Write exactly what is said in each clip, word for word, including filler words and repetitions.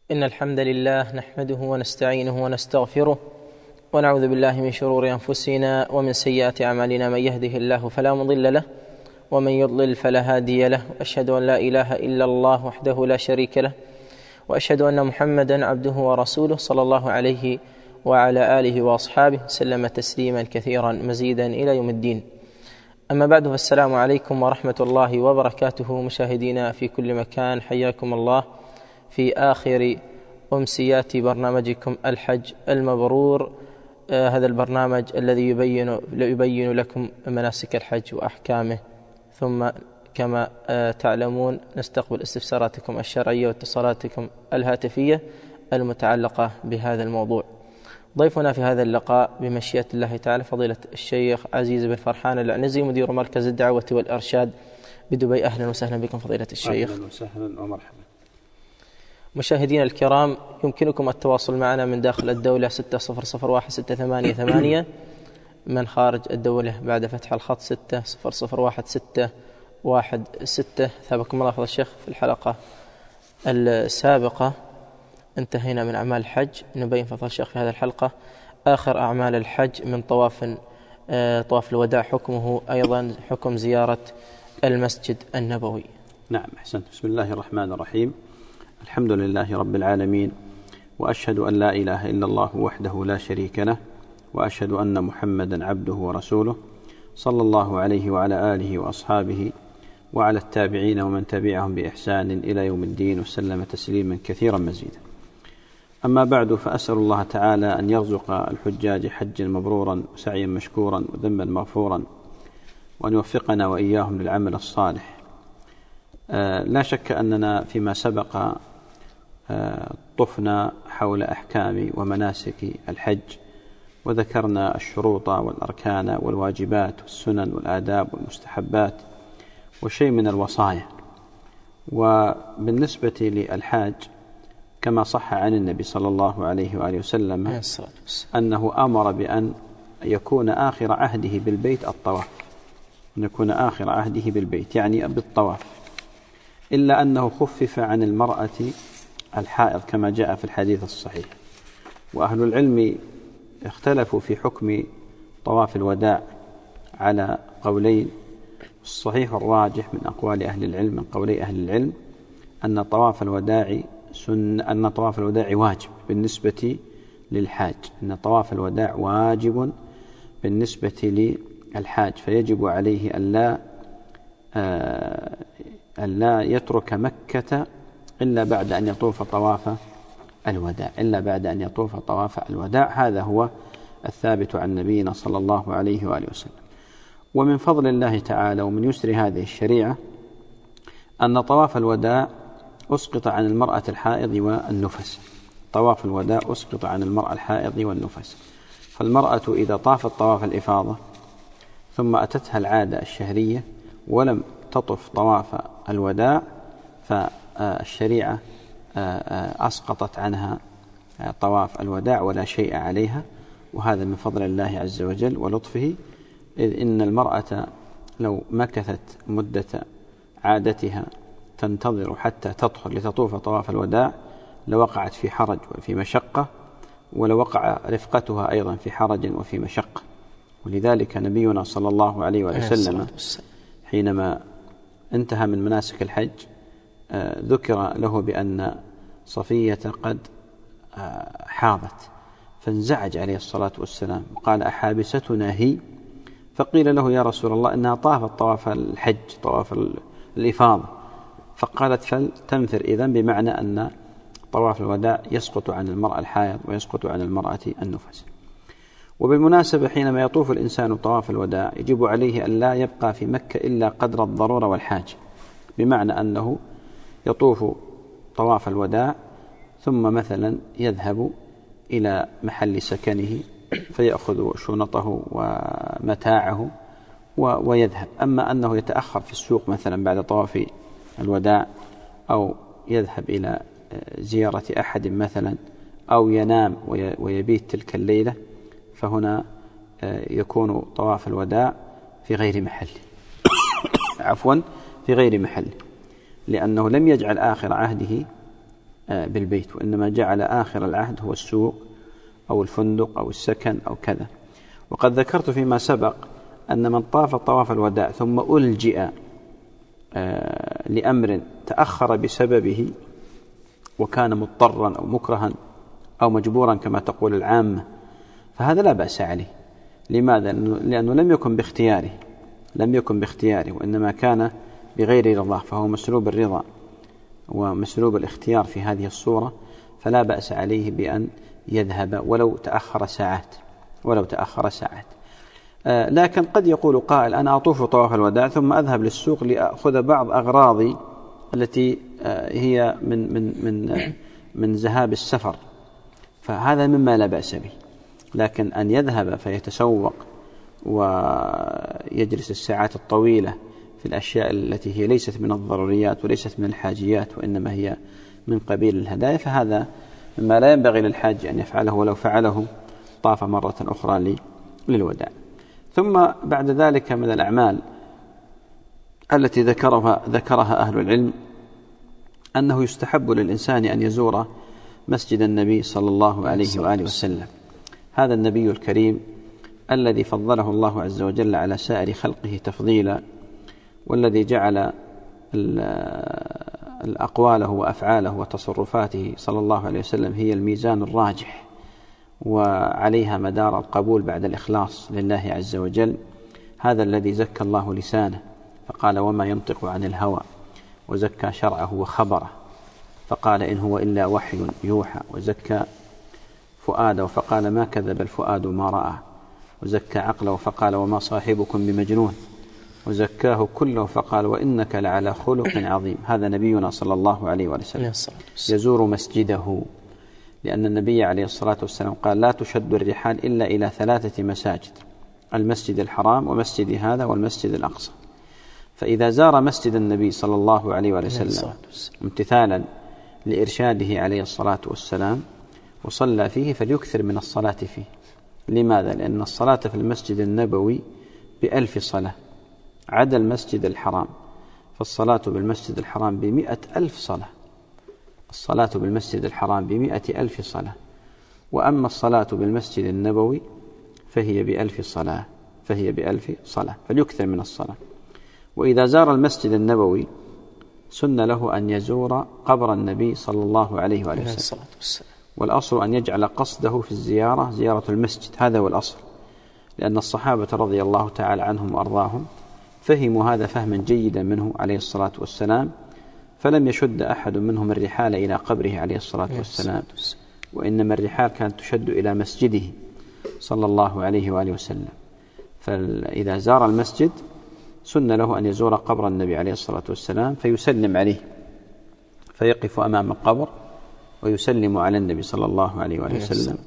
إن الحمد لله نحمده ونستعينه ونستغفره ونعوذ بالله من شرور أنفسنا ومن سيئات أعمالنا. من يهده الله فلا مضل له ومن يضلل فلا هادي له، وأشهد أن لا إله إلا الله وحده لا شريك له، وأشهد أن محمدا عبده ورسوله صلى الله عليه وعلى آله وأصحابه سلم تسليما كثيرا مزيدا إلى يوم الدين. أما بعد، فالسلام عليكم ورحمة الله وبركاته. مشاهدينا في كل مكان، حياكم الله في آخر أمسيات برنامجكم الحج المبرور. آه هذا البرنامج الذي يبين, يبين لكم مناسك الحج وأحكامه. ثم كما آه تعلمون نستقبل استفساراتكم الشرعية واتصالاتكم الهاتفية المتعلقة بهذا الموضوع. ضيفنا في هذا اللقاء بمشيئة الله تعالى فضيلة الشيخ عزيز بن فرحان العنزي، مدير مركز الدعوة والإرشاد بدبي. أهلا وسهلا بكم فضيلة الشيخ. أهلا وسهلا ومرحبا. مشاهدينا الكرام، يمكنكم التواصل معنا من داخل الدولة ستة صفر صفر واحد ستة ثمانية ثمانية، من خارج الدولة بعد فتح الخط ستة صفر صفر واحد ستة واحد ستة. ثابكم الله فضل الشيخ. في الحلقة السابقة انتهينا من أعمال الحج، نبين فضل الشيخ في هذه الحلقة آخر أعمال الحج من طواف آه طواف الوداع، حكمه أيضا حكم زيارة المسجد النبوي. نعم، أحسنت. بسم الله الرحمن الرحيم. الحمد لله رب العالمين، وأشهد أن لا إله إلا الله وحده لا شريك له، وأشهد أن محمدا عبده ورسوله صلى الله عليه وعلى آله وأصحابه وعلى التابعين ومن تبعهم بإحسان إلى يوم الدين، وسلم تسليما كثيرا مزيدا. أما بعد، فأسأل الله تعالى أن يرزق الحجاج حجا مبرورا وسعيا مشكورا وذنبا مغفورا، وأن يوفقنا وإياهم للعمل الصالح. آه لا شك أننا فيما سبق آه طفنا حول أحكام ومناسك الحج، وذكرنا الشروط والأركان والواجبات والسنن والآداب والمستحبات وشيء من الوصايا. وبالنسبة للحاج، كما صح عن النبي صلى الله عليه وآله وسلم أنه أمر بأن يكون آخر عهده بالبيت الطواف، أن يكون آخر عهده بالبيت يعني بالطواف، إلا أنه خفف عن المرأة الحائض كما جاء في الحديث الصحيح. وأهل العلم اختلفوا في حكم طواف الوداع على قولين. الصحيح الراجح من أقوال أهل العلم، من قولي أهل العلم، أن طواف الوداع سن أن طواف الوداع واجب بالنسبة للحاج، أن طواف الوداع واجب بالنسبة للحاج، فيجب عليه ألا آه ألا يترك مكة إلا بعد أن يطوف طواف الوداع إلا بعد أن يطوف طواف الوداع. هذا هو الثابت عن نبينا صلى الله عليه وآله وسلم. ومن فضل الله تعالى ومن يسر هذه الشريعة أن طواف الوداع أسقط عن المرأة الحائض والنفس. طواف الوداع أسقط عن المرأة الحائض والنفس. فالمرأة إذا طافت طواف الإفاضة ثم أتتها العادة الشهرية ولم تطف طواف الوداع، فالشريعة أسقطت عنها طواف الوداع ولا شيء عليها، وهذا من فضل الله عز وجل ولطفه، إذ إن المرأة لو مكثت مدة عادتها تنتظر حتى تطهر لتطوف طواف الوداع لوقعت في حرج وفي مشقة، ولوقع رفقتها أيضا في حرج وفي مشقة. ولذلك نبينا صلى الله عليه وسلم حينما انتهى من مناسك الحج آه ذكر له بأن صفية قد آه حاضت، فانزعج عليه الصلاة والسلام وقال: أحابستنا هي؟ فقيل له: يا رسول الله، إنها طافت طواف الحج، طواف الإفاضة. فقالت: فلتنفر إذن، بمعنى أن طواف الوداع يسقط عن المرأة الحائض ويسقط عن المرأة النفس. وبالمناسبة حينما يطوف الإنسان طواف الوداع يجب عليه أن لا يبقى في مكة إلا قدر الضرورة والحاجة، بمعنى أنه يطوف طواف الوداع ثم مثلا يذهب إلى محل سكنه فيأخذ شنطه ومتاعه ويذهب. أما أنه يتأخر في السوق مثلا بعد طواف الوداع، أو يذهب إلى زيارة أحد مثلا، أو ينام ويبيت تلك الليلة، فهنا يكون طواف الوداع في غير محله عفوا في غير محله، لأنه لم يجعل آخر عهده بالبيت، وإنما جعل آخر العهد هو السوق أو الفندق أو السكن أو كذا. وقد ذكرت فيما سبق أن من طاف طواف الوداع ثم ألجئ لأمر تأخر بسببه وكان مضطرا أو مكرها أو مجبورا كما تقول العامة، فهذا لا بأس عليه. لماذا؟ لأنه لم يكن باختياره لم يكن باختياره وإنما كان بغير رضاه، فهو مسلوب الرضا ومسلوب الاختيار في هذه الصورة، فلا بأس عليه بأن يذهب ولو تأخر ساعات ولو تأخر ساعات. آه لكن قد يقول قائل: أنا أطوف طواف الوداع ثم أذهب للسوق لأخذ بعض أغراضي التي آه هي من من من آه من ذهاب السفر، فهذا مما لا بأس به. لكن أن يذهب فيتسوق ويجلس الساعات الطويلة في الأشياء التي هي ليست من الضروريات وليست من الحاجيات وإنما هي من قبيل الهدايا، فهذا مما لا ينبغي للحاج أن يفعله، ولو فعله طاف مرة أخرى للوداع. ثم بعد ذلك من الأعمال التي ذكرها, ذكرها أهل العلم أنه يستحب للإنسان أن يزور مسجد النبي صلى الله عليه وآله وسلم. هذا النبي الكريم الذي فضله الله عز وجل على سائر خلقه تفضيلا، والذي جعل الأقواله وأفعاله وتصرفاته صلى الله عليه وسلم هي الميزان الراجح وعليها مدار القبول بعد الإخلاص لله عز وجل. هذا الذي زكى الله لسانه فقال: وما ينطق عن الهوى، وزكى شرعه وخبره فقال: إن هو إلا وحي يوحى، وزكى فؤاده فقال: ما كذب الفؤاد ما رأى، وزكى عقله فقال: وما صاحبكم بمجنون، وزكاه كله فقال: وإنك لعلى خلق عظيم. هذا نبينا صلى الله عليه وسلم يزور مسجده، لأن النبي عليه الصلاة والسلام قال: لا تشد الرحال إلا إلى ثلاثة مساجد: المسجد الحرام ومسجد هذا والمسجد الأقصى. فإذا زار مسجد النبي صلى الله عليه وسلم امتثالا لإرشاده عليه الصلاة والسلام وصلى فيه فليكثر من الصلاة فيه. لماذا؟ لأن الصلاة في المسجد النبوي بألف صلاة عدا المسجد الحرام، فالصلاة بالمسجد الحرام بمئة ألف صلاة الصلاة بالمسجد الحرام بمئة ألف صلاة وأما الصلاة بالمسجد النبوي فهي بألف صلاة فهي بألف صلاة فليكثر من الصلاة. وإذا زار المسجد النبوي سن له أن يزور قبر النبي صلى الله عليه وآله وسلم، والأصل أن يجعل قصده في الزيارة زيارة المسجد، هذا هو الأصل، لأن الصحابة رضي الله تعالى عنهم وأرضاهم فهموا هذا فهما جيدا منه عليه الصلاة والسلام، فلم يشد أحد منهم الرحال إلى قبره عليه الصلاة والسلام، وإنما الرحال كانت تشد إلى مسجده صلى الله عليه وآله وسلم. فإذا زار المسجد سن له أن يزور قبر النبي عليه الصلاة والسلام فيسلم عليه، فيقف أمام القبر ويسلم على النبي صلى الله عليه وآله وسلم،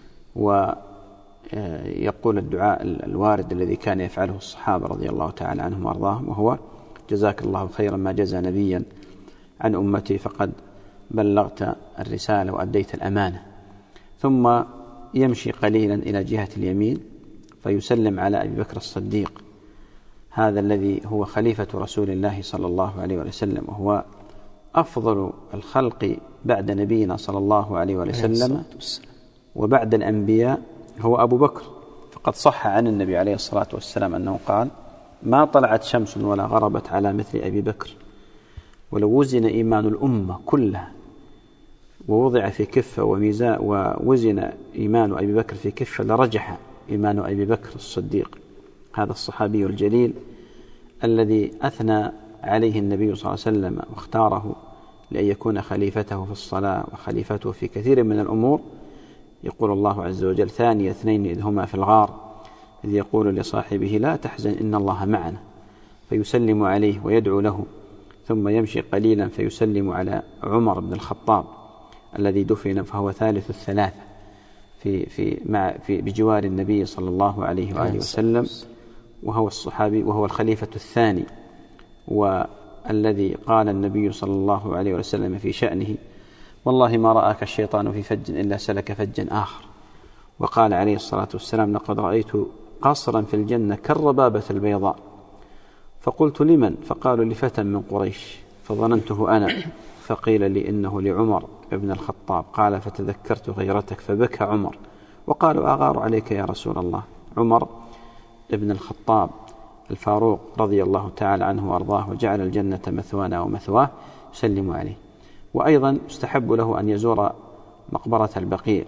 ويقول الدعاء الوارد الذي كان يفعله الصحابة رضي الله تعالى عنهم وأرضاهم، وهو: جزاك الله خيرا ما جزى نبيا عن أمتي فقد بلغت الرسالة وأديت الأمانة. ثم يمشي قليلا إلى جهة اليمين فيسلم على أبي بكر الصديق، هذا الذي هو خليفة رسول الله صلى الله عليه وسلم، وهو أفضل الخلق بعد نبينا صلى الله عليه وسلم، وبعد الأنبياء هو أبو بكر. فقد صح عن النبي عليه الصلاة والسلام أنه قال: ما طلعت شمس ولا غربت على مثل أبي بكر، ولو وزن إيمان الأمة كلها ووضع في كفة وميزان ووزن إيمان أبي بكر في كفة لرجح إيمان أبي بكر الصديق، هذا الصحابي الجليل الذي أثنى عليه النبي صلى الله عليه وسلم واختاره لأن يكون خليفته في الصلاة وخليفته في كثير من الأمور. يقول الله عز وجل: ثاني اثنين إذ هما في الغار إذ يقول لصاحبه لا تحزن إن الله معنا، فيسلم عليه ويدعو له، ثم يمشي قليلا فيسلم على عمر بن الخطاب الذي دفن فهو ثالث الثلاثة في في مع في بجوار النبي صلى الله عليه وآله وسلم، وهو الصحابي وهو الخليفة الثاني، والذي قال النبي صلى الله عليه وسلم في شأنه: والله ما رآك الشيطان في فج إلا سلك فجا آخر. وقال عليه الصلاة والسلام: لقد رأيت قصرا في الجنة كالربابة البيضاء. فقلت: لمن؟ فقالوا: لفتى من قريش، فظننته أنا، فقيل لي إنه لعمر ابن الخطاب، قال فتذكرت غيرتك فبكى عمر وقالوا أغار عليك يا رسول الله. عمر ابن الخطاب الفاروق رضي الله تعالى عنه وأرضاه وجعل الجنة مثوانا ومثواه، يسلم عليه. وأيضا يستحب له أن يزور مقبرة البقيع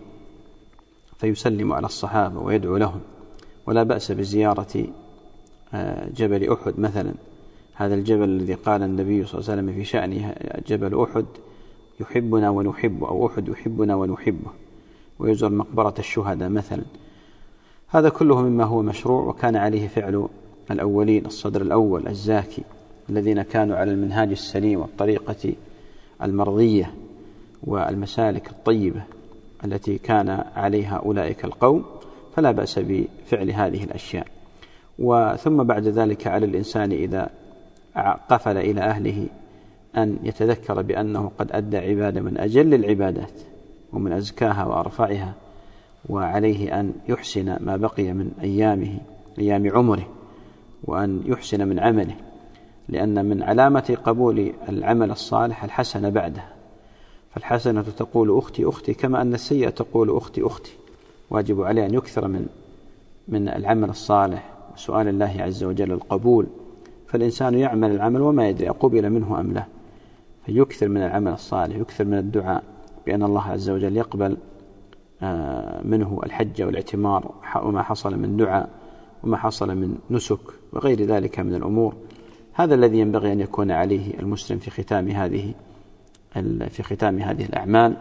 فيسلم على الصحابة ويدعو لهم، ولا بأس بزيارة جبل أحد مثلا، هذا الجبل الذي قال النبي صلى الله عليه وسلم في شأنه جبل أحد يحبنا ونحبه، أو أحد يحبنا ونحبه، ويزور مقبرة الشهداء مثلا. هذا كله مما هو مشروع وكان عليه فعل الأولين، الصدر الأول الزاكي الذين كانوا على المنهاج السليم والطريقة المرضية والمسالك الطيبة التي كان عليها أولئك القوم، فلا بأس بفعل هذه الأشياء. وثم بعد ذلك على الإنسان إذا قفل إلى أهله أن يتذكر بأنه قد أدى عبادة من أجل العبادات ومن أزكاها وأرفعها، وعليه أن يحسن ما بقي من أيامه أيام عمره، وأن يحسن من عمله، لأن من علامة قبول العمل الصالح الحسنة بعده، فالحسنة تقول أختي أختي كما أن السيئة تقول أختي أختي. واجب عليه أن يكثر من من العمل الصالح وسؤال الله عز وجل القبول، فالإنسان يعمل العمل وما يدري أقبل منه أم لا، فيكثر من العمل الصالح، يكثر من الدعاء بأن الله عز وجل يقبل منه الحج والاعتمار وما حصل من دعاء وما حصل من نسك وغير ذلك من الأمور. هذا الذي ينبغي أن يكون عليه المسلم في ختام هذه في ختام هذه الأعمال.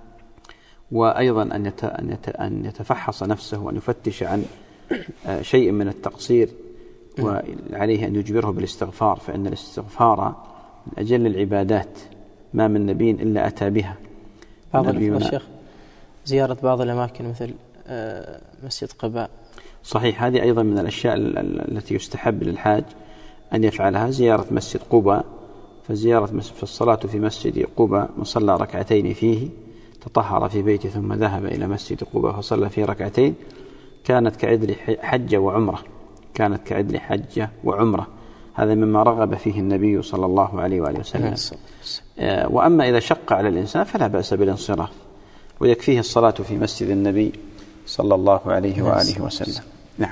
وأيضا أن أن يتفحص نفسه وأن يفتش عن شيء من التقصير، وعليه أن يجبره بالاستغفار، فإن الاستغفار من أجل العبادات، ما من نبي إلا أتى بها. بعض الشيخ زيارة بعض الأماكن مثل مسجد قباء، صحيح، هذه أيضا من الأشياء التي يستحب للحاج أن يفعلها، زيارة مسجد قباء. فزيارة في الصلاة في مسجد قباء من صلى ركعتين فيه تطهر في بيته ثم ذهب إلى مسجد قباء فصلى فيه ركعتين كانت كعدل حجة وعمرة، كانت كعدل حجة وعمرة. هذا مما رغب فيه النبي صلى الله عليه وآله وسلم. وأما إذا شق على الإنسان فلا بأس بالانصراف، ويكفيه الصلاة في مسجد النبي صلى الله عليه وآله وسلم. نعم.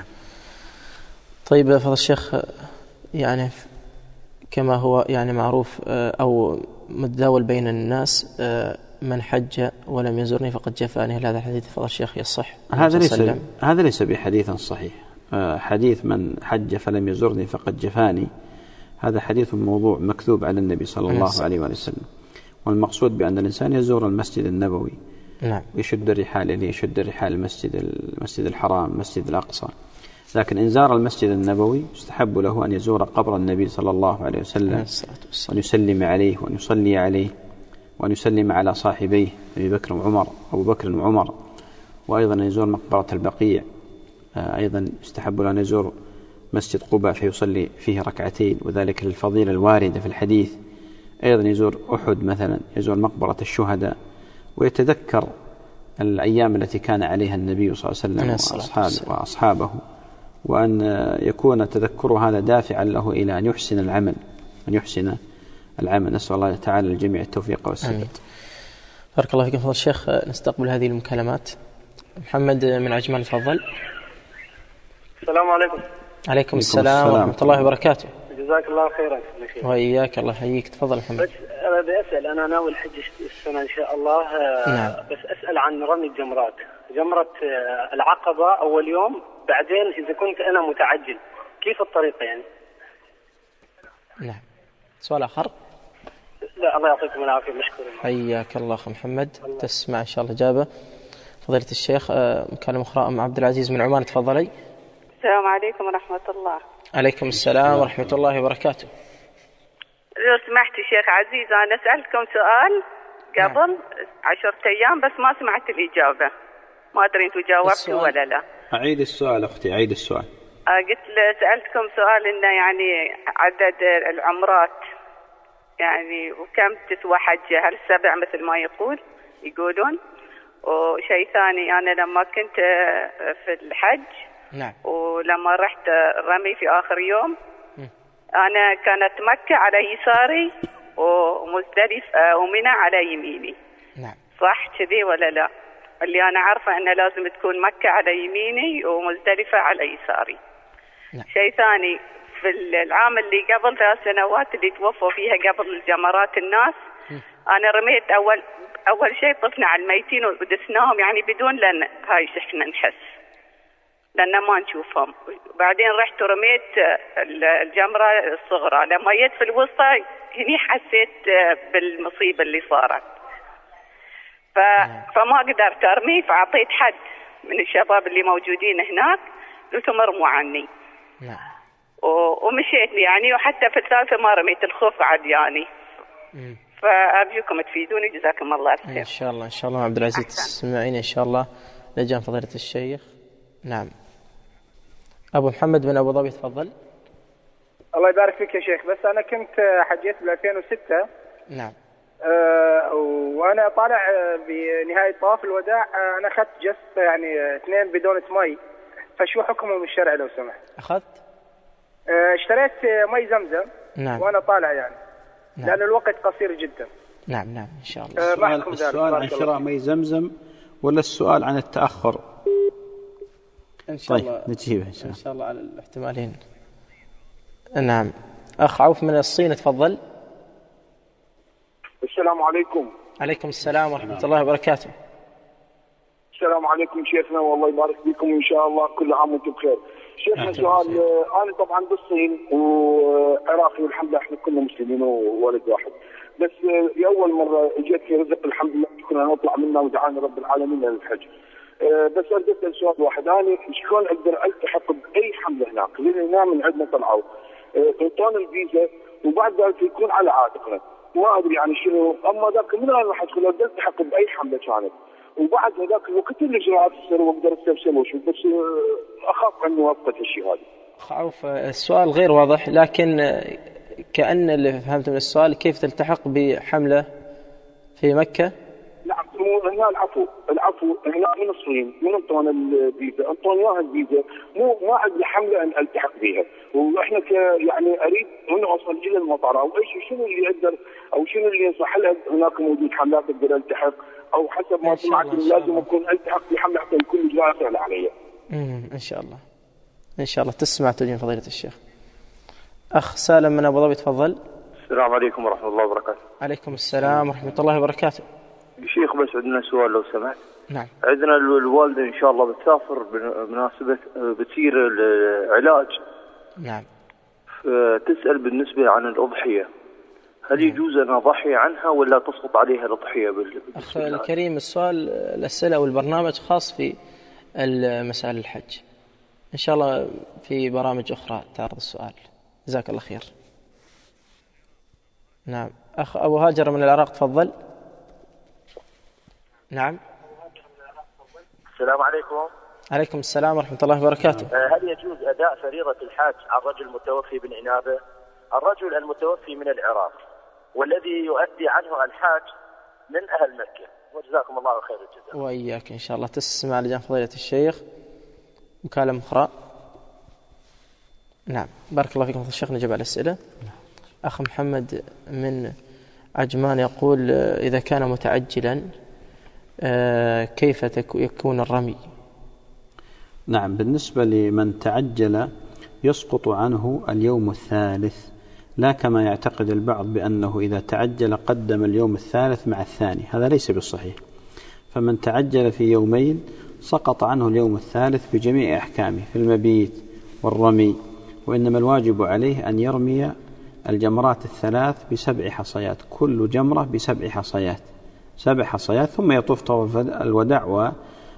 طيب فضل الشيخ، يعني كما هو يعني معروف أو متداول بين الناس، من حج ولم يزرني فقد جفاني، هل هذا الحديث فضل الشيخ يصح؟ هذا ليس هذا ليس بحديث صحيح. حديث من حج فلم يزرني فقد جفاني هذا حديث موضوع مكذوب على النبي صلى الله عليه وسلم. والمقصود بأن الإنسان يزور المسجد النبوي، نعم، ويشد الرحال إليه، يشد الرحال المسجد المسجد الحرام، المسجد الأقصى. لكن إن زار المسجد النبوي يستحب له أن يزور قبر النبي صلى الله عليه وسلم، وأن يسلم عليه وأن يصلي عليه وأن يسلم على صاحبيه أبي بكر وعمر أبو بكر وعمر. وأيضا أن يزور مقبرة البقيع، أيضا يستحب له أن يزور مسجد قباء فيصلي فيه ركعتين، وذلك للفضيلة الواردة في الحديث. أيضا يزور أحد مثلا، يزور مقبرة الشهداء، ويتذكر الأيام التي كان عليها النبي صلى الله عليه وسلم وأصحابه, وأصحابه وأن يكون تذكر هذا دافعا له إلى أن يحسن العمل أن يحسن العمل نسأل الله تعالى الجميع التوفيق والسداد. بارك الله فيكم فضل الشيخ. نستقبل هذه المكالمات. محمد من عجمان، تفضل. السلام عليكم. عليكم السلام ورحمة الله وبركاته. جزاك الله خيرا. وإياك، الله يحييك. تفضل محمد. بس أنا بأسأل، أنا ناوي الحج السنة إن شاء الله. نعم. بس أسأل عن رمي الجمرات، جمرة العقبة أول يوم، بعدين إذا كنت أنا متعجل كيف الطريقة يعني؟ نعم. سؤال آخر؟ لا، الله يعطيكم العافية، مشكور. حياك الله أخي محمد. تسمع إن شاء الله إجابة فضيلة الشيخ. مكالمة أخرى أم عبد العزيز من عمان، تفضلي. السلام عليكم ورحمة الله. عليكم السلام ورحمة الله وبركاته. لو سمحت شيخ عزيز، أنا سألتكم سؤال قبل نعم. عشرة أيام بس ما سمعت الإجابة، ما أدري أنتوا جاوبتوا ولا لا. أعيد السؤال أختي، أعيد السؤال. قلت سألتكم سؤال إنه يعني عدد العمرات يعني وكم تسوى حجة، هل السبع مثل ما يقول يقولون؟ وشيء ثاني، أنا لما كنت في الحج نعم. ولما رحت رمي في آخر يوم م. أنا كانت مكة على يساري ومزدلفة ومنى على يميني. نعم. صح كذي ولا لا؟ اللي أنا عارفة أنه لازم تكون مكة على يميني ومزدلفة على يساري. نعم. شيء ثاني، في العام اللي قبل ثلاث سنوات اللي توفوا فيها قبل الجمرات الناس، م. أنا رميت أول أول شيء طفنا على الميتين ودسناهم، يعني بدون لأن هاي إحنا نحس لأن ما نشوفهم. بعدين رحت ورميت الجمرة الصغرى، لما جيت في الوسطى هني حسيت بالمصيبة اللي صارت، ف... فما قدرت أرمي، فأعطيت حد من الشباب اللي موجودين هناك قلت ارموا عني. نعم. و... ومشيت يعني، وحتى في الثالثة ما رميت، الخوف عدياني. فأرجوكم تفيدوني، جزاكم الله خير. إن شاء الله إن شاء الله عبد العزيز تسمعين إن شاء الله لجان فضيلة الشيخ. نعم. أبو محمد من أبو ظبي تفضل. الله يبارك فيك يا شيخ، بس أنا كنت حجيت ب ألفين وستة. نعم. أه وأنا طالع بنهاية طواف الوداع، أه أنا أخذت جس يعني اثنين بدون مي، فشو حكمهم الشرعي لو سمحت؟ أخذت؟ أه اشتريت مي زمزم. نعم. وأنا طالع يعني. نعم. لأن الوقت قصير جدا. نعم نعم إن شاء الله. أه السؤال, السؤال عن شراء مي زمزم ولا السؤال عن التأخر؟ إن شاء طيب الله نجيبه إن شاء الله. إن شاء الله على الاحتمالين. نعم. أخ عوف من الصين تفضل. السلام عليكم. عليكم السلام ورحمة الله وبركاته. السلام عليكم شيخنا، والله يبارك فيكم إن شاء الله، كل عام وانتم بخير. شيخنا سؤال، أنا طبعا بالصين وعراقي والحمد لله احنا كلنا مسلمين وولد واحد، بس لأول مرة جيت في رزق الحمد لله كنا نطلع منا ودعانا رب العالمين للحج. بس أريد أسأل سؤال واحد، أنا شلون أقدر ألتحق بأي حملة هناك؟ لأن هنا من عندنا طلعوا انطون الفيزا وبعد ذلك يكون على عاتقنا، ما أدري يعني شنو، أما ذاك من أنا راح أدخل أقدر ألتحق بأي حملة كانت، وبعد ذاك الوقت الإجراءات تصير وأقدر أستفسر وشو، بس أخاف عنه وقت الشيء هذا. عوف السؤال غير واضح، لكن كأن اللي فهمت من السؤال كيف تلتحق بحملة في مكة؟ نعم هنا العفو العفو هنا من الصين، من انطون الفيزا، انطون اياها الفيزا، مو ما عندي حمله ان التحق بها، واحنا ك يعني اريد هنا اوصل الى المطار او اي شيء، شنو اللي اقدر او شنو اللي ينصح لها؟ هناك موجود حملات اقدر التحق او حسب ما سمعت لازم اكون التحق بحمله حتى يكون اجراء سهل علي. امم ان شاء الله ان شاء الله تسمع توجيه فضيلة الشيخ. اخ سالم من ابو ظبي تفضل. السلام عليكم ورحمه الله وبركاته. عليكم السلام ورحمه الله وبركاته. شيخ بس عندنا سؤال لو سمحت. نعم. عندنا الوالدة إن شاء الله بتسافر بمناسبة بتصير العلاج. نعم. تسأل بالنسبة عن الأضحية، هل نعم. يجوز أن أضحي عنها ولا تسقط عليها الأضحية؟ أخ الكريم السؤال الأسئلة والبرنامج خاص في مسائل الحج، إن شاء الله في برامج أخرى تعرض السؤال. جزاك الله خير. نعم. أخ أبو هاجر من العراق تفضل. نعم. السلام عليكم. عليكم السلام ورحمة الله وبركاته. هل يجوز أداء فريضة الحاج على الرجل المتوفي بالعنابة؟ الرجل المتوفي من العراق والذي يؤدي عنه الحاج من أهل مكة، وجزاكم الله خير الجزاء. وإياك إن شاء الله. تسمع لجان فضيلة الشيخ مكالمة أخرى. نعم بارك الله فيكم الشيخ. نجيب على الأسئلة. أخ محمد من عجمان يقول إذا كان متعجلا كيف يكون الرمي؟ نعم بالنسبة لمن تعجل يسقط عنه اليوم الثالث، لا كما يعتقد البعض بأنه إذا تعجل قدم اليوم الثالث مع الثاني، هذا ليس بالصحيح. فمن تعجل في يومين سقط عنه اليوم الثالث بجميع أحكامه في المبيت والرمي، وإنما الواجب عليه أن يرمي الجمرات الثلاث بسبع حصيات، كل جمرة بسبع حصيات، سبع حصيات، ثم يطوف طواف الوداع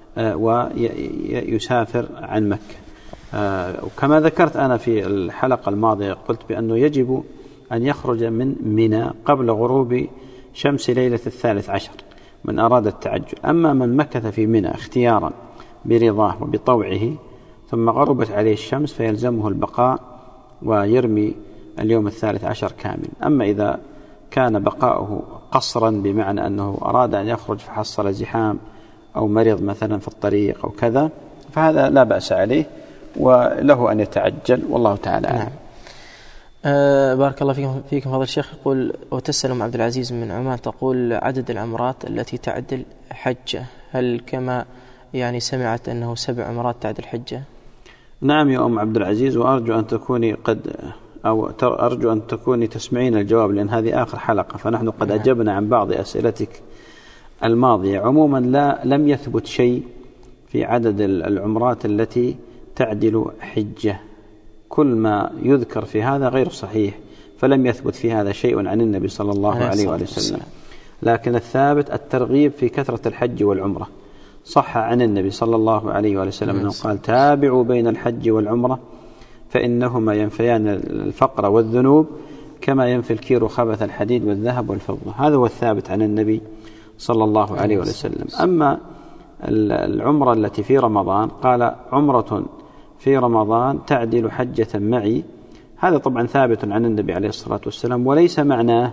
ويسافر عن مكة. وكما ذكرت أنا في الحلقة الماضية قلت بأنه يجب أن يخرج من منى قبل غروب شمس ليلة الثالث عشر من أراد التعجل. أما من مكث في منى اختيارا برضاه وبطوعه ثم غربت عليه الشمس فيلزمه البقاء ويرمي اليوم الثالث عشر كامل. أما إذا كان بقاؤه قصرا بمعنى أنه أراد أن يخرج فحصل زحام أو مرض مثلا في الطريق أو كذا فهذا لا بأس عليه وله أن يتعجل، والله تعالى أعلم. نعم. أه بارك الله فيكم فيكم فضل الشيخ. يقول وتسأل أم عبد العزيز من عمان تقول عدد العمرات التي تعدل حجة، هل كما يعني سمعت أنه سبع عمرات تعدل حجة؟ نعم يا أم عبد العزيز، وأرجو أن تكوني قد أو أرجو أن تكوني تسمعين الجواب، لأن هذه آخر حلقة، فنحن قد أجبنا عن بعض أسئلتك الماضية. عموما لا لم يثبت شيء في عدد العمرات التي تعدل حجة، كل ما يذكر في هذا غير صحيح، فلم يثبت في هذا شيء عن النبي صلى الله عليه وآله وسلم. لكن الثابت الترغيب في كثرة الحج والعمرة. صح عن النبي صلى الله عليه وآله وسلم أنه قال تابعوا بين الحج والعمرة فإنهما ينفيان الفقر والذنوب كما ينفي الكير خبث الحديد والذهب والفضة. هذا هو الثابت عن النبي صلى الله عليه وآله وسلم. أما العمرة التي في رمضان قال عمرة في رمضان تعدل حجة معي، هذا طبعا ثابت عن النبي عليه الصلاة والسلام، وليس معناه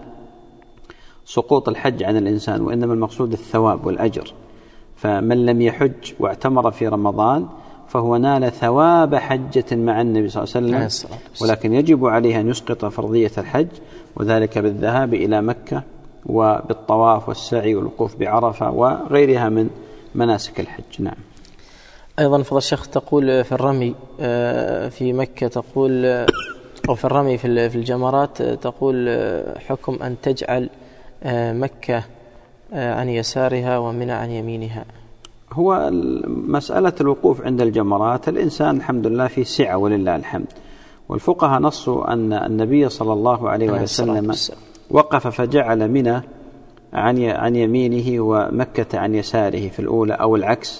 سقوط الحج عن الإنسان، وإنما المقصود الثواب والأجر. فمن لم يحج واعتمر في رمضان فهو نال ثواب حجة مع النبي صلى الله عليه وسلم، ولكن يجب عليه أن يسقط فرضية الحج، وذلك بالذهاب إلى مكة وبالطواف والسعي والوقوف بعرفة وغيرها من مناسك الحج. نعم. أيضا فضل الشيخ تقول في الرمي في مكة، تقول أو في الرمي في الجمرات تقول حكم أن تجعل مكة عن يسارها ومنى عن يمينها. هو مسألة الوقوف عند الجمرات الإنسان الحمد لله في سعة ولله الحمد، والفقهاء نصوا أن النبي صلى الله عليه وسلم وقف فجعل منى عن يمينه ومكة عن يساره في الأولى أو العكس،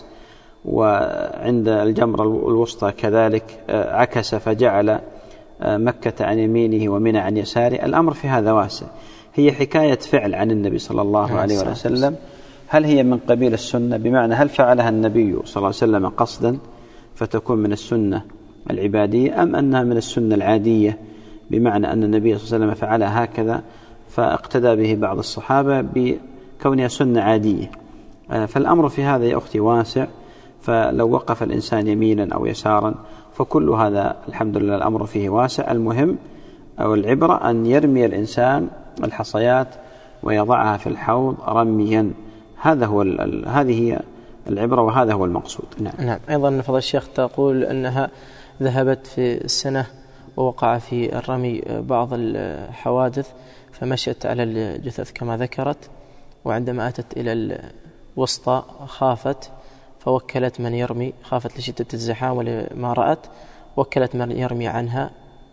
وعند الجمرة الوسطى كذلك عكس فجعل مكة عن يمينه ومنى عن يساره. الأمر في هذا واسع، هي حكاية فعل عن النبي صلى الله عليه وسلم. هل هي من قبيل السنة، بمعنى هل فعلها النبي صلى الله عليه وسلم قصدا فتكون من السنة العبادية، أم أنها من السنة العادية بمعنى أن النبي صلى الله عليه وسلم فعلها هكذا فاقتدى به بعض الصحابة بكونها سنة عادية؟ فالأمر في هذا يا أختي واسع، فلو وقف الإنسان يمينا أو يسارا فكل هذا الحمد لله الأمر فيه واسع. المهم أو العبرة أن يرمي الإنسان الحصيات ويضعها في الحوض رميا، هذا هو هذه هي العبرة وهذا هو المقصود. نعم. نعم. أيضا فضل الشيخ تقول أنها ذهبت في السنة ووقع في الرمي بعض الحوادث فمشت على الجثث كما ذكرت، وعندما أتت إلى الوسطى خافت فوكلت من يرمي، خافت لشدة الزحام ولما رأت وكلت من يرمي عنها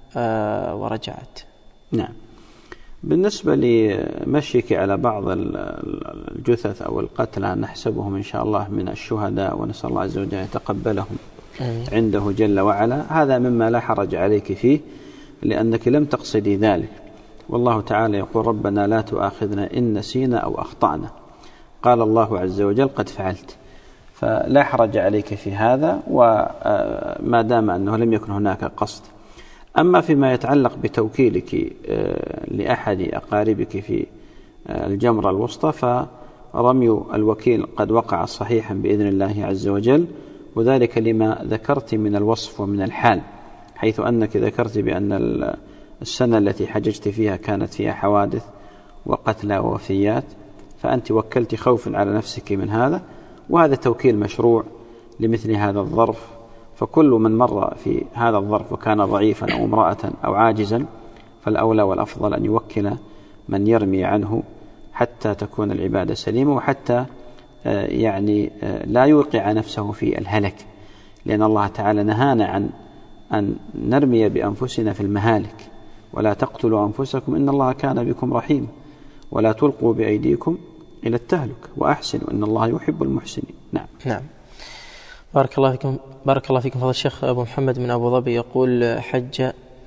ورجعت. نعم. بالنسبة لمشيك على بعض الجثث أو القتلى نحسبهم إن شاء الله من الشهداء، ونسأل الله عز وجل يتقبلهم عنده جل وعلا، هذا مما لا حرج عليك فيه لأنك لم تقصدي ذلك، والله تعالى يقول ربنا لا تؤاخذنا إن نسينا أو أخطأنا، قال الله عز وجل قد فعلت، فلا حرج عليك في هذا وما دام أنه لم يكن هناك قصد. أما فيما يتعلق بتوكيلك لأحد أقاربك في الجمرة الوسطى فرمي الوكيل قد وقع صحيحا بإذن الله عز وجل، وذلك لما ذكرت من الوصف ومن الحال، حيث أنك ذكرت بأن السنة التي حججت فيها كانت فيها حوادث وقتلى ووفيات، فأنت وكلت خوفا على نفسك من هذا، وهذا توكيل مشروع لمثل هذا الظرف. فكل من مر في هذا الظرف وكان ضعيفا أو امرأة أو عاجزا فالأولى والأفضل أن يوكل من يرمي عنه حتى تكون العبادة سليمة، وحتى يعني لا يوقع نفسه في الهلك، لأن الله تعالى نهانا عن أن نرمي بأنفسنا في المهالك، ولا تقتلوا أنفسكم إن الله كان بكم رحيم، ولا تلقوا بأيديكم إلى التهلك وأحسنوا إن الله يحب المحسنين. نعم. نعم. بارك الله فيكم بارك الله فيكم فضل الشيخ. أبو محمد من أبو ظبي يقول حج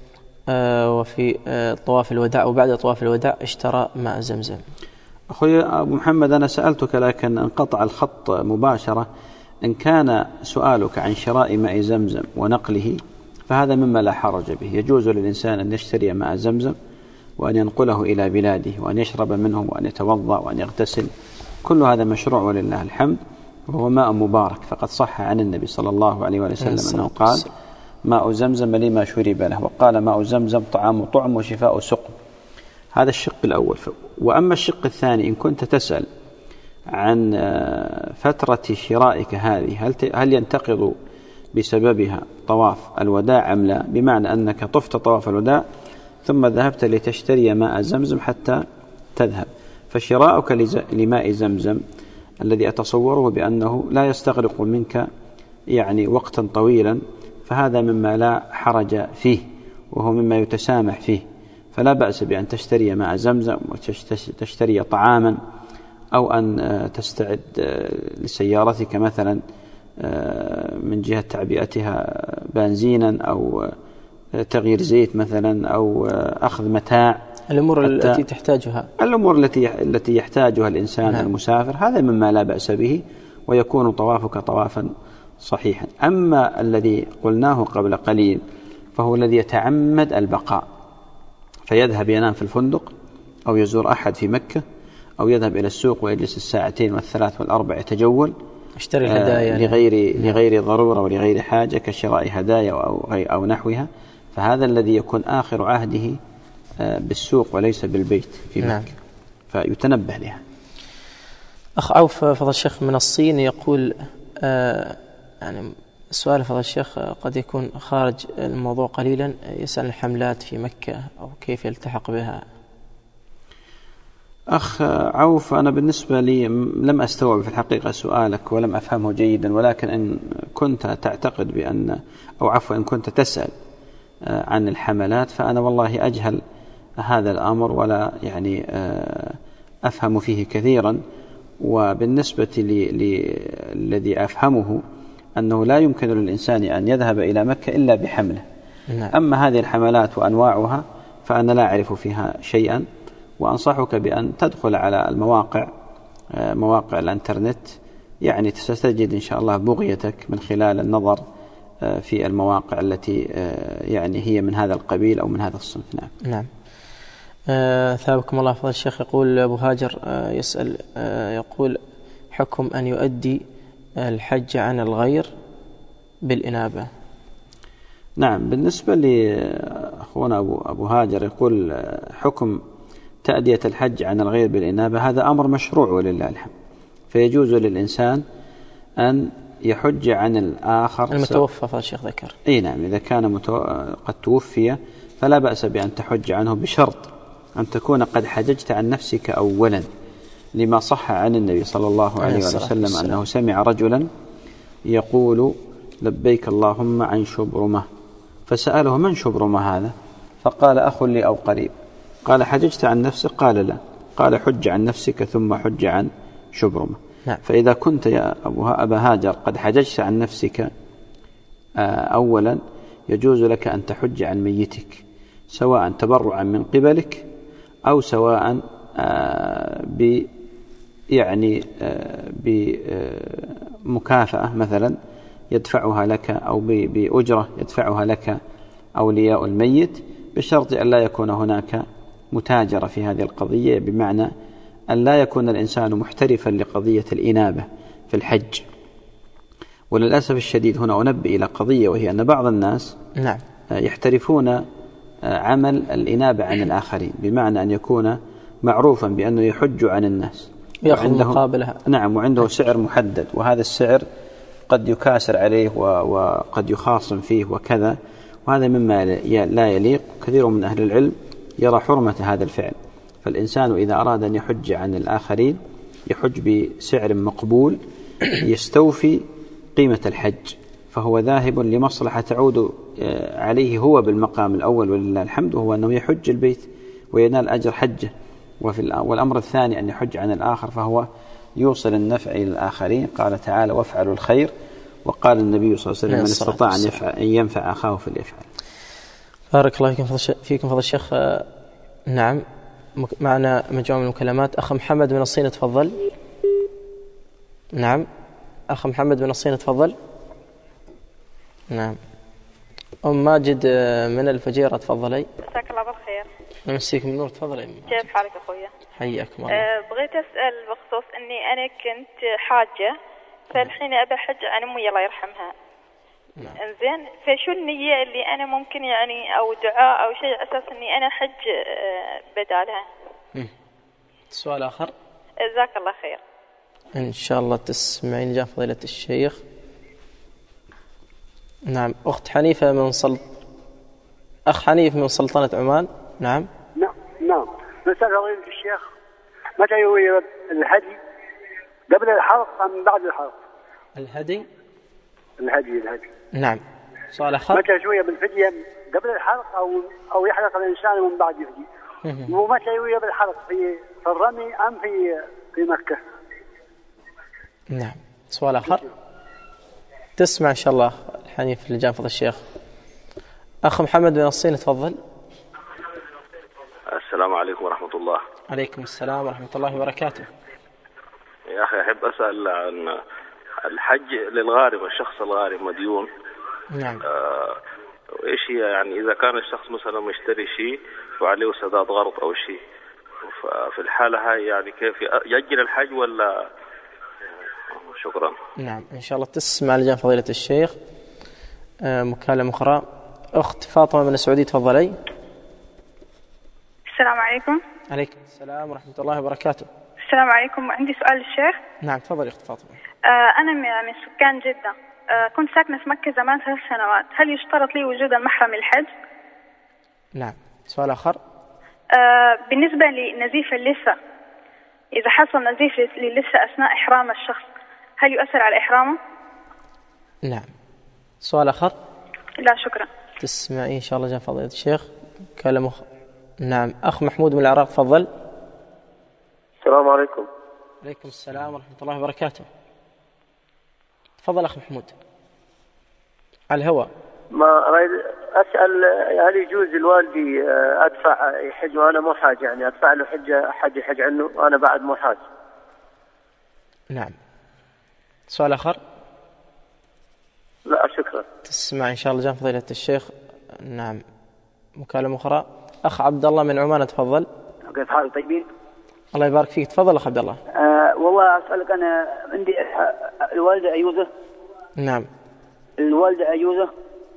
وفي طواف الوداع وبعد طواف الوداع اشترى ماء زمزم. أخوي أبو محمد أنا سألتك لكن انقطع الخط مباشرة، إن كان سؤالك عن شراء ماء زمزم ونقله فهذا مما لا حرج به، يجوز للإنسان أن يشتري ماء زمزم وأن ينقله إلى بلاده وأن يشرب منه وأن يتوضأ وأن يغتسل، كل هذا مشروع ولله الحمد، وهو ماء مبارك، فقد صح عن النبي صلى الله عليه وسلم أنه قال ماء زمزم لما شرب له، وقال ماء زمزم طعام طعم وشفاء سقم. هذا الشق الأول. وأما الشق الثاني، إن كنت تسأل عن فترة شرائك هذه هل هل ينتقض بسببها طواف الوداع أم لا، بمعنى أنك طفت طواف الوداع ثم ذهبت لتشتري ماء زمزم حتى تذهب، فشراؤك لماء زمزم الذي أتصوره بأنه لا يستغرق منك يعني وقتا طويلا، فهذا مما لا حرج فيه وهو مما يتسامح فيه، فلا بأس بأن تشتري ماء زمزم وتشتري طعاما، أو أن تستعد لسيارتك مثلا من جهة تعبئتها بنزينا أو تغيير زيت مثلا أو أخذ متاع، الأمور التي تحتاجها الأمور التي التي يحتاجها الإنسان نعم. المسافر، هذا مما لا بأس به ويكون طوافك طوافا صحيحا. أما الذي قلناه قبل قليل فهو الذي يتعمد البقاء، فيذهب ينام في الفندق أو يزور أحد في مكة أو يذهب إلى السوق ويجلس الساعتين والثلاث والأربع يتجول اشتري الهدايا آه لغير لغير ضرورة ولغير حاجة كشراء هدايا أو أو نحوها، فهذا الذي يكون آخر عهده آه بالسوق وليس بالبيت في مكة نعم. فيتنبه لها. أخ عوف فضل الشيخ من الصين يقول آه يعني سؤال فضل الشيخ قد يكون خارج الموضوع قليلا، يسأل الحملات في مكة أو كيف يلتحق بها. أخ عوف، أنا بالنسبة لي لم أستوعب في الحقيقة سؤالك ولم أفهمه جيدا، ولكن إن كنت تعتقد بأن أو عفوا إن كنت تسأل عن الحملات فأنا والله أجهل هذا الأمر ولا يعني أفهم فيه كثيرا. وبالنسبة للذي أفهمه أنه لا يمكن للإنسان أن يذهب إلى مكة إلا بحمله. أما هذه الحملات وأنواعها فأنا لا أعرف فيها شيئا، وأنصحك بأن تدخل على المواقع مواقع الانترنت، يعني ستجد إن شاء الله بغيتك من خلال النظر في المواقع التي يعني هي من هذا القبيل أو من هذا الصنف. نعم نعم. آه ثابكم الله فضل الشيخ. يقول أبو هاجر آه يسأل آه يقول حكم أن يؤدي الحج عن الغير بالإنابة. نعم، بالنسبة لأخونا أبو, أبو هاجر يقول حكم تأدية الحج عن الغير بالإنابة، هذا أمر مشروع ولله الحمد، فيجوز للإنسان أن يحج عن الآخر المتوفى. فالشيخ ذكر أي نعم، إذا كان متو... قد توفي فلا بأس بأن تحج عنه بشرط أن تكون قد حججت عن نفسك أولا، لما صح عن النبي صلى الله عليه وسلم أنه سمع رجلا يقول لبيك اللهم عن شبرمة، فسأله من شبرمة هذا؟ فقال أخ لي أو قريب. قال حججت عن نفسك؟ قال لا. قال حج عن نفسك ثم حج عن شبرمة. نعم. فإذا كنت يا أبا هاجر قد حججت عن نفسك أولا يجوز لك أن تحج عن ميتك، سواء تبرعا من قبلك أو سواء ب يعني بمكافأة مثلا يدفعها لك أو بأجرة يدفعها لك أولياء الميت، بشرط أن لا يكون هناك متاجرة في هذه القضية، بمعنى أن لا يكون الإنسان محترفا لقضية الإنابة في الحج. وللأسف الشديد هنا أنبه إلى قضية، وهي أن بعض الناس نعم. يحترفون عمل الإنابة عن الآخرين، بمعنى أن يكون معروفا بأنه يحج عن الناس يأخذ مقابلها. نعم، وعنده سعر محدد، وهذا السعر قد يكاسر عليه وقد يخاصم فيه وكذا، وهذا مما لا يليق. كثير من أهل العلم يرى حرمة هذا الفعل، فالإنسان إذا أراد أن يحج عن الآخرين يحج بسعر مقبول يستوفي قيمة الحج، فهو ذاهب لمصلحة تعود عليه هو بالمقام الأول ولله الحمد، وهو أنه يحج البيت وينال أجر حجه. والأمر الثاني أن يحج عن الآخر فهو يوصل النفع إلى الآخرين. قال تعالى وافعلوا الخير، وقال النبي صلى الله عليه وسلم من استطاع أن ينفع أخاه فليفعل. بارك الله فيكم فضل الشيخ. نعم، معنا مجموعة من المكالمات. أخ محمد من الصين تفضل. نعم أخ محمد من الصين تفضل. نعم أم ماجد من الفجيرة تفضلي. مساك الله بالخير. نمسيك من نور تفضلي. كيف حالك أخويا؟ حياكم الله. أه بغيت أسأل بخصوص أني أنا كنت حاجة، فالحين أبى حج عن أمي الله يرحمها، نعم. انزين، فشو النية اللي أنا ممكن يعني أو دعاء أو شيء أساس إني أنا حج بدالها؟ سؤال آخر. جزاك الله خير. إن شاء الله تسمعين جاء فضيلة الشيخ. نعم. أخت حنيفة من سلط أخ حنيف من سلطنة عمان. نعم. نعم نعم. نسأل فضيلة الشيخ متى يوجب الهدي، قبل الحلق أم بعد الحلق؟ الهدي الهدي الهدي نعم. سؤال آخر. متى يوجب الفدية، قبل الحلق أو أو يحلق الإنسان ومن بعد يفدي؟ ومتى يوجب الحلق، في في الرمي أم في في مكة؟ نعم. سؤال آخر. تسمع إن شاء الله الحنيف اللي جاء فضل الشيخ. أخ محمد بن الصين تفضل. السلام عليكم ورحمة الله. عليكم السلام ورحمة الله وبركاته. يا أخي أحب أسأل عن الحج للغارم، الشخص الغارم مديون. نعم. آه إيش هي يعني إذا كان الشخص مثلا مشتري شيء وعليه سداد غرض أو شيء، في الحالة هاي يعني كيف يأجل الحج ولا؟ شكرا. نعم. إن شاء الله تسمع لجان فضيلة الشيخ. آه مكالمة أخرى. أخت فاطمة من السعودية تفضلي. السلام عليكم. عليكم السلام ورحمة الله وبركاته. السلام عليكم. عندي سؤال للشيخ. نعم تفضلي أخت فاطمة. آه أنا من سكان جدة. آه كنت ساكنة في مكة زمان ثلاث سنوات، هل يشترط لي وجود المحرم للحج؟ نعم. سؤال آخر. آه بالنسبة لنزيف اللثة، إذا حصل نزيف للثة أثناء إحرام الشخص هل يؤثر على إحرامه؟ نعم. سؤال آخر. لا شكرا. تسمعي إن شاء الله جان فضيلة الشيخ كلام أخ... نعم. أخ محمود من العراق تفضل. السلام عليكم. عليكم السلام ورحمة الله وبركاته. تفضل أخ محمود على الهواء. ما أريد أسأل هل يجوز الوالدي أدفع يحج وأنا مو حاج، يعني أدفع له حجة حج يحج عنه وأنا بعد مو حاج؟ نعم. سؤال آخر. لا شكرا. تسمع إن شاء الله جان فضيلة الشيخ. نعم. مكالمة أخرى. أخ عبد الله من عمان تفضل. كيف حالك؟ طيبين؟ الله يبارك فيك. تفضل أخ عبد الله. أه والله أسألك، أنا عندي الوالدة عجوزة. نعم. الوالدة عجوزة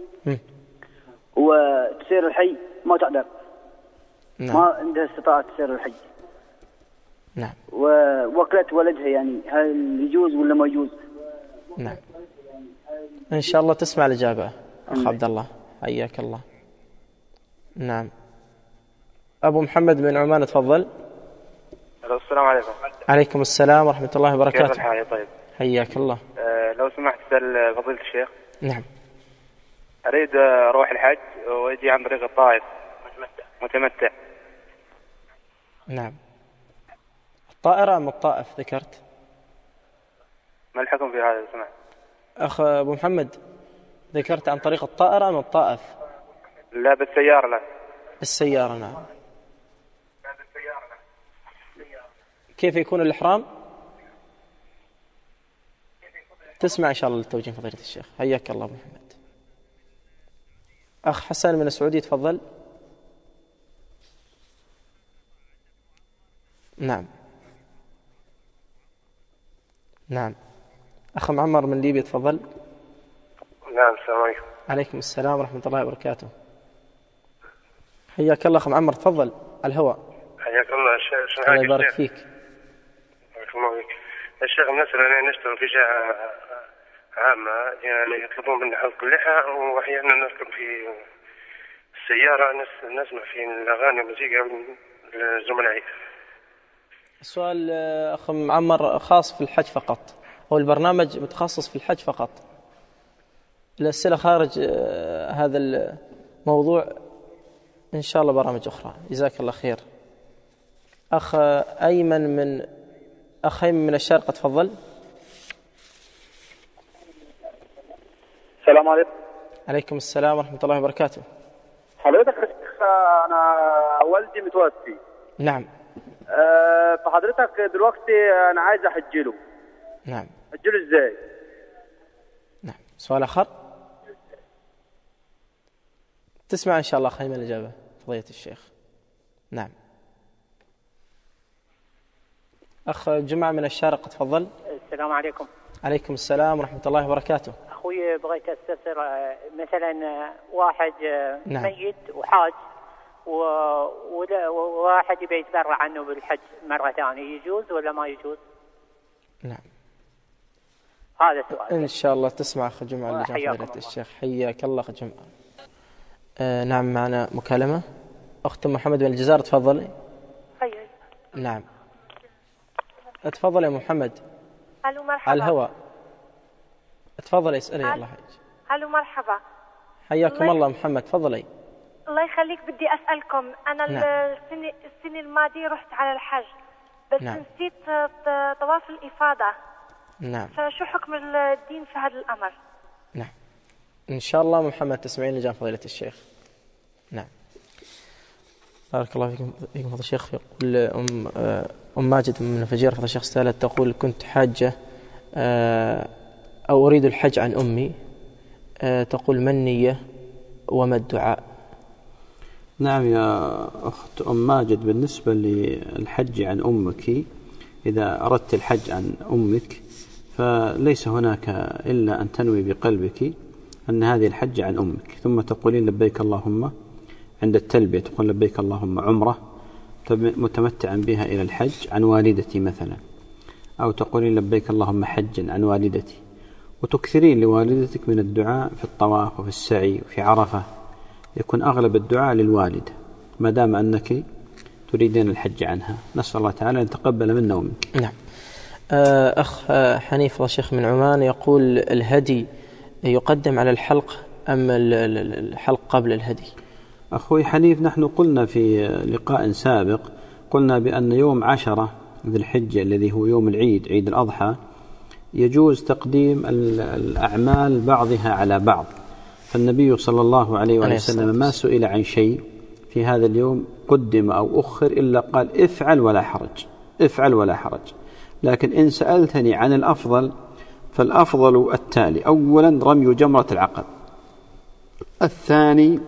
وتسير الحي ما تقدر. نعم. ما عندها استطاعة تسير الحي. نعم. ووكلت ولدها، يعني هل يجوز ولا ما يجوز؟ نعم. إن شاء الله تسمع الإجابة أخ عبد الله، حياك الله. نعم. أبو محمد بن عمان تفضل. السلام عليكم. عليكم السلام ورحمة الله وبركاته. كيف الحال يا طيب؟ حياك الله. أه لو سمحت أسأل فضيلة الشيخ. نعم. أريد أروح الحج وأجي عن طريق الطائف متمتع. متمتع. نعم. الطائرة أم الطائف ذكرت؟ ما الحكم في هذا سمعت؟ أخ أبو محمد ذكرت عن طريق الطائرة أم الطائف؟ لا بالسيارة. لا بالسيارة. نعم. كيف يكون الإحرام؟ تسمع إن شاء الله للتوجيه فضيلة الشيخ. حياك الله أبو محمد. أخ حسن من السعودية تفضل. نعم. نعم. أخ معمر من ليبيا تفضل. نعم. السلام عليكم. عليكم السلام ورحمة الله وبركاته. حياك الله أخ معمر تفضل على الهواء. حياك الله الشيخ. الله يبارك فيك. بارك الله فيك. الشيخ بالنسبة لنا نشتغل في جهة عامة، يعني يطلبون منا حلق اللحى، وأحيانا نركب في السيارة نسمع في الأغاني والموسيقى لزملائي. السؤال أخ معمر خاص في الحج فقط، هو البرنامج متخصص في الحج فقط. الأسئلة خارج هذا الموضوع إن شاء الله برامج أخرى. جزاك الله خير. أخ أيمن من أخ أيمن من الشارقة تفضل. السلام عليكم. عليكم السلام ورحمة الله وبركاته. حضرتك أنا والدي متوفي. نعم. أه فحضرتك دلوقتي أنا عايز أحجله. نعم. أحجله إزاي؟ نعم. سؤال آخر. تسمع إن شاء الله خيمة الإجابة فضيلة الشيخ. نعم. أخ جمعة من الشارقة تفضل. السلام عليكم. عليكم السلام ورحمة الله وبركاته. أخوي بغيت أستفسر، مثلا واحد نعم. ميت وحاج وواحد يبي يتبرع عنه بالحج مرة ثانية، يجوز ولا ما يجوز؟ نعم، هذا سؤال. إن شاء الله تسمع أخ جمعة اللي جاء فضيلة الشيخ. حياك الله أخ جمعة. آه نعم، معنا مكالمة. أخت محمد من الجزائر، تفضلي. حياك. نعم تفضل يا محمد. الو مرحبا. على الهواء، تفضلي اسألي. الله يحييك. الو مرحبا. حياكم الله, الله محمد، تفضلي. الله يخليك، بدي أسألكم أنا نعم. السنة السنة الماضية رحت على الحج بس نعم. نسيت طواف الإفاضة. نعم. فشو حكم الدين في هذا الأمر؟ نعم إن شاء الله محمد تسمعين لجان فضيلة الشيخ. نعم بارك الله فيكم فيكم فضيلة الشيخ. يقول أم أم ماجد من فجيرة فضيلة الشيخ سالت تقول كنت حاجة أو أريد الحج عن أمي، تقول ما النية وما الدعاء؟ نعم يا أخت أم ماجد، بالنسبة للحج عن أمك، إذا أردت الحج عن أمك فليس هناك إلا أن تنوي بقلبك أن هذه الحج عن أمك، ثم تقولين لبيك اللهم عند التلبية، تقول لبيك اللهم عمرة متمتعا بها إلى الحج عن والدتي مثلا، أو تقولين لبيك اللهم حجا عن والدتي، وتكثرين لوالدتك من الدعاء في الطواف وفي السعي وفي عرفة، يكون أغلب الدعاء للوالدة ما دام أنك تريدين الحج عنها. نسأل الله تعالى أن يتقبل منا ومنك. نعم. أخ حنيف الشيخ من عمان يقول الهدي يقدم على الحلق أم الحلق قبل الهدي؟ أخوي حنيف، نحن قلنا في لقاء سابق، قلنا بأن يوم عشرة ذي الحجة الذي هو يوم العيد، عيد الأضحى، يجوز تقديم الأعمال بعضها على بعض، فالنبي صلى الله عليه وسلم ما سئل عن شيء في هذا اليوم قدم أو أخر إلا قال افعل ولا حرج، افعل ولا حرج. لكن إن سألتني عن الأفضل فالأفضل التالي: أولا رمي جمرة العقبة، الثاني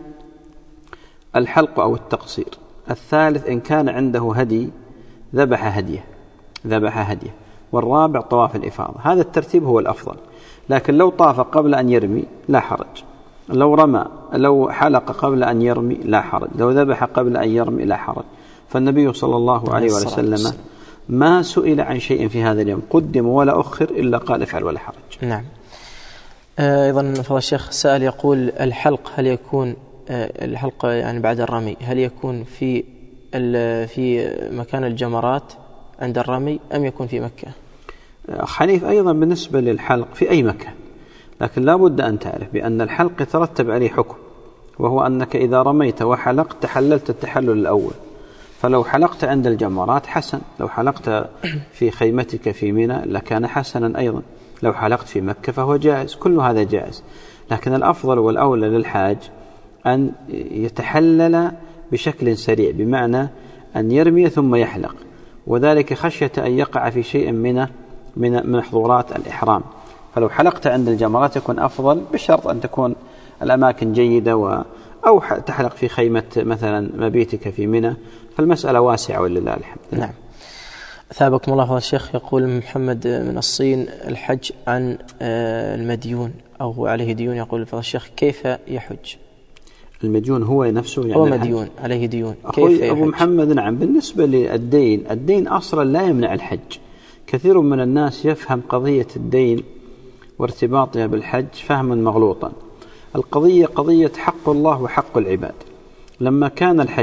الحلق أو التقصير، الثالث إن كان عنده هدي ذبح هديه ذبح هديه والرابع طواف الإفاضة. هذا الترتيب هو الأفضل، لكن لو طاف قبل أن يرمي لا حرج، لو رمى لو حلق قبل أن يرمي لا حرج، لو ذبح قبل أن يرمي لا حرج. فالنبي صلى الله عليه وسلم ما سئل عن شيء في هذا اليوم قدم ولا أخر إلا قال افعل ولا حرج. نعم. أيضا فضل الشيخ سأل يقول الحلق هل يكون الحلق يعني بعد الرمي هل يكون في في مكان الجمرات عند الرمي أم يكون في مكة؟ حنيف، أيضا بالنسبة للحلق في أي مكان، لكن لا بد أن تعرف بأن الحلق يترتب عليه حكم، وهو أنك إذا رميت وحلقت تحللت التحلل الأول، فلو حلقت عند الجمرات حسن، لو حلقت في خيمتك في منى لكان حسنا أيضا، لو حلقت في مكة فهو جائز، كل هذا جائز. لكن الأفضل والأولى للحاج أن يتحلل بشكل سريع، بمعنى أن يرمي ثم يحلق، وذلك خشية أن يقع في شيء من من محظورات الإحرام. فلو حلقت عند الجمرات يكون أفضل، بشرط أن تكون الأماكن جيدة، و أو تحلق في خيمة مثلا مبيتك في منى، فالمسألة واسعة ولله الحمد. نعم. ثابكم الله. الشيخ يقول محمد من الصين الحج عن المديون أو عليه ديون، يقول فضل الشيخ كيف يحج؟ المديون هو نفسه يعني هو مديون عليه ديون، كيف أبو محمد؟ نعم، بالنسبة للدين، الدين أصلا لا يمنع الحج. كثير من الناس يفهم قضية الدين وارتباطها بالحج فهما مغلوطا. القضية قضية حق الله وحق العباد. لما كان الحج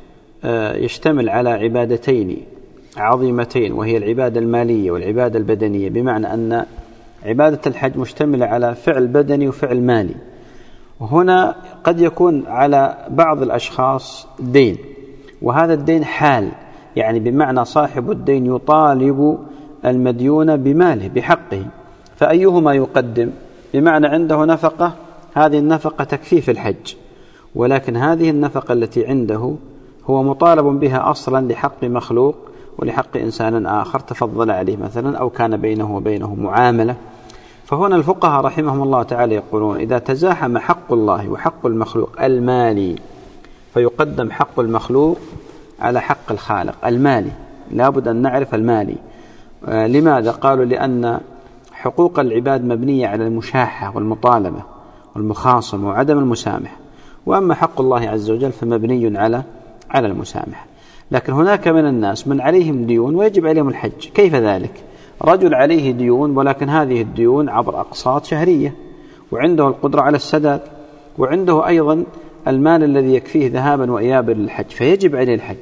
يشتمل على عبادتين عظيمتين، وهي العبادة المالية والعبادة البدنية، بمعنى أن عبادة الحج مشتملة على فعل بدني وفعل مالي، وهنا قد يكون على بعض الأشخاص دين، وهذا الدين حال، يعني بمعنى صاحب الدين يطالب المديون بماله بحقه، فأيهما يقدم؟ بمعنى عنده نفقة، هذه النفقة تكفي في الحج، ولكن هذه النفقة التي عنده هو مطالب بها أصلا لحق مخلوق ولحق إنسان آخر تفضل عليه مثلا، أو كان بينه وبينه معاملة. فهنا الفقهاء رحمهم الله تعالى يقولون إذا تزاحم حق الله وحق المخلوق المالي فيقدم حق المخلوق على حق الخالق المالي، لا بد أن نعرف المالي. لماذا؟ قالوا لأن حقوق العباد مبنية على المشاحة والمطالبة والمخاصمة وعدم المسامح، وأما حق الله عز وجل فمبني على على المسامحة. لكن هناك من الناس من عليهم ديون ويجب عليهم الحج. كيف ذلك؟ رجل عليه ديون ولكن هذه الديون عبر أقساط شهرية، وعنده القدرة على السداد، وعنده أيضا المال الذي يكفيه ذهابا وإيابا للحج، فيجب عليه الحج،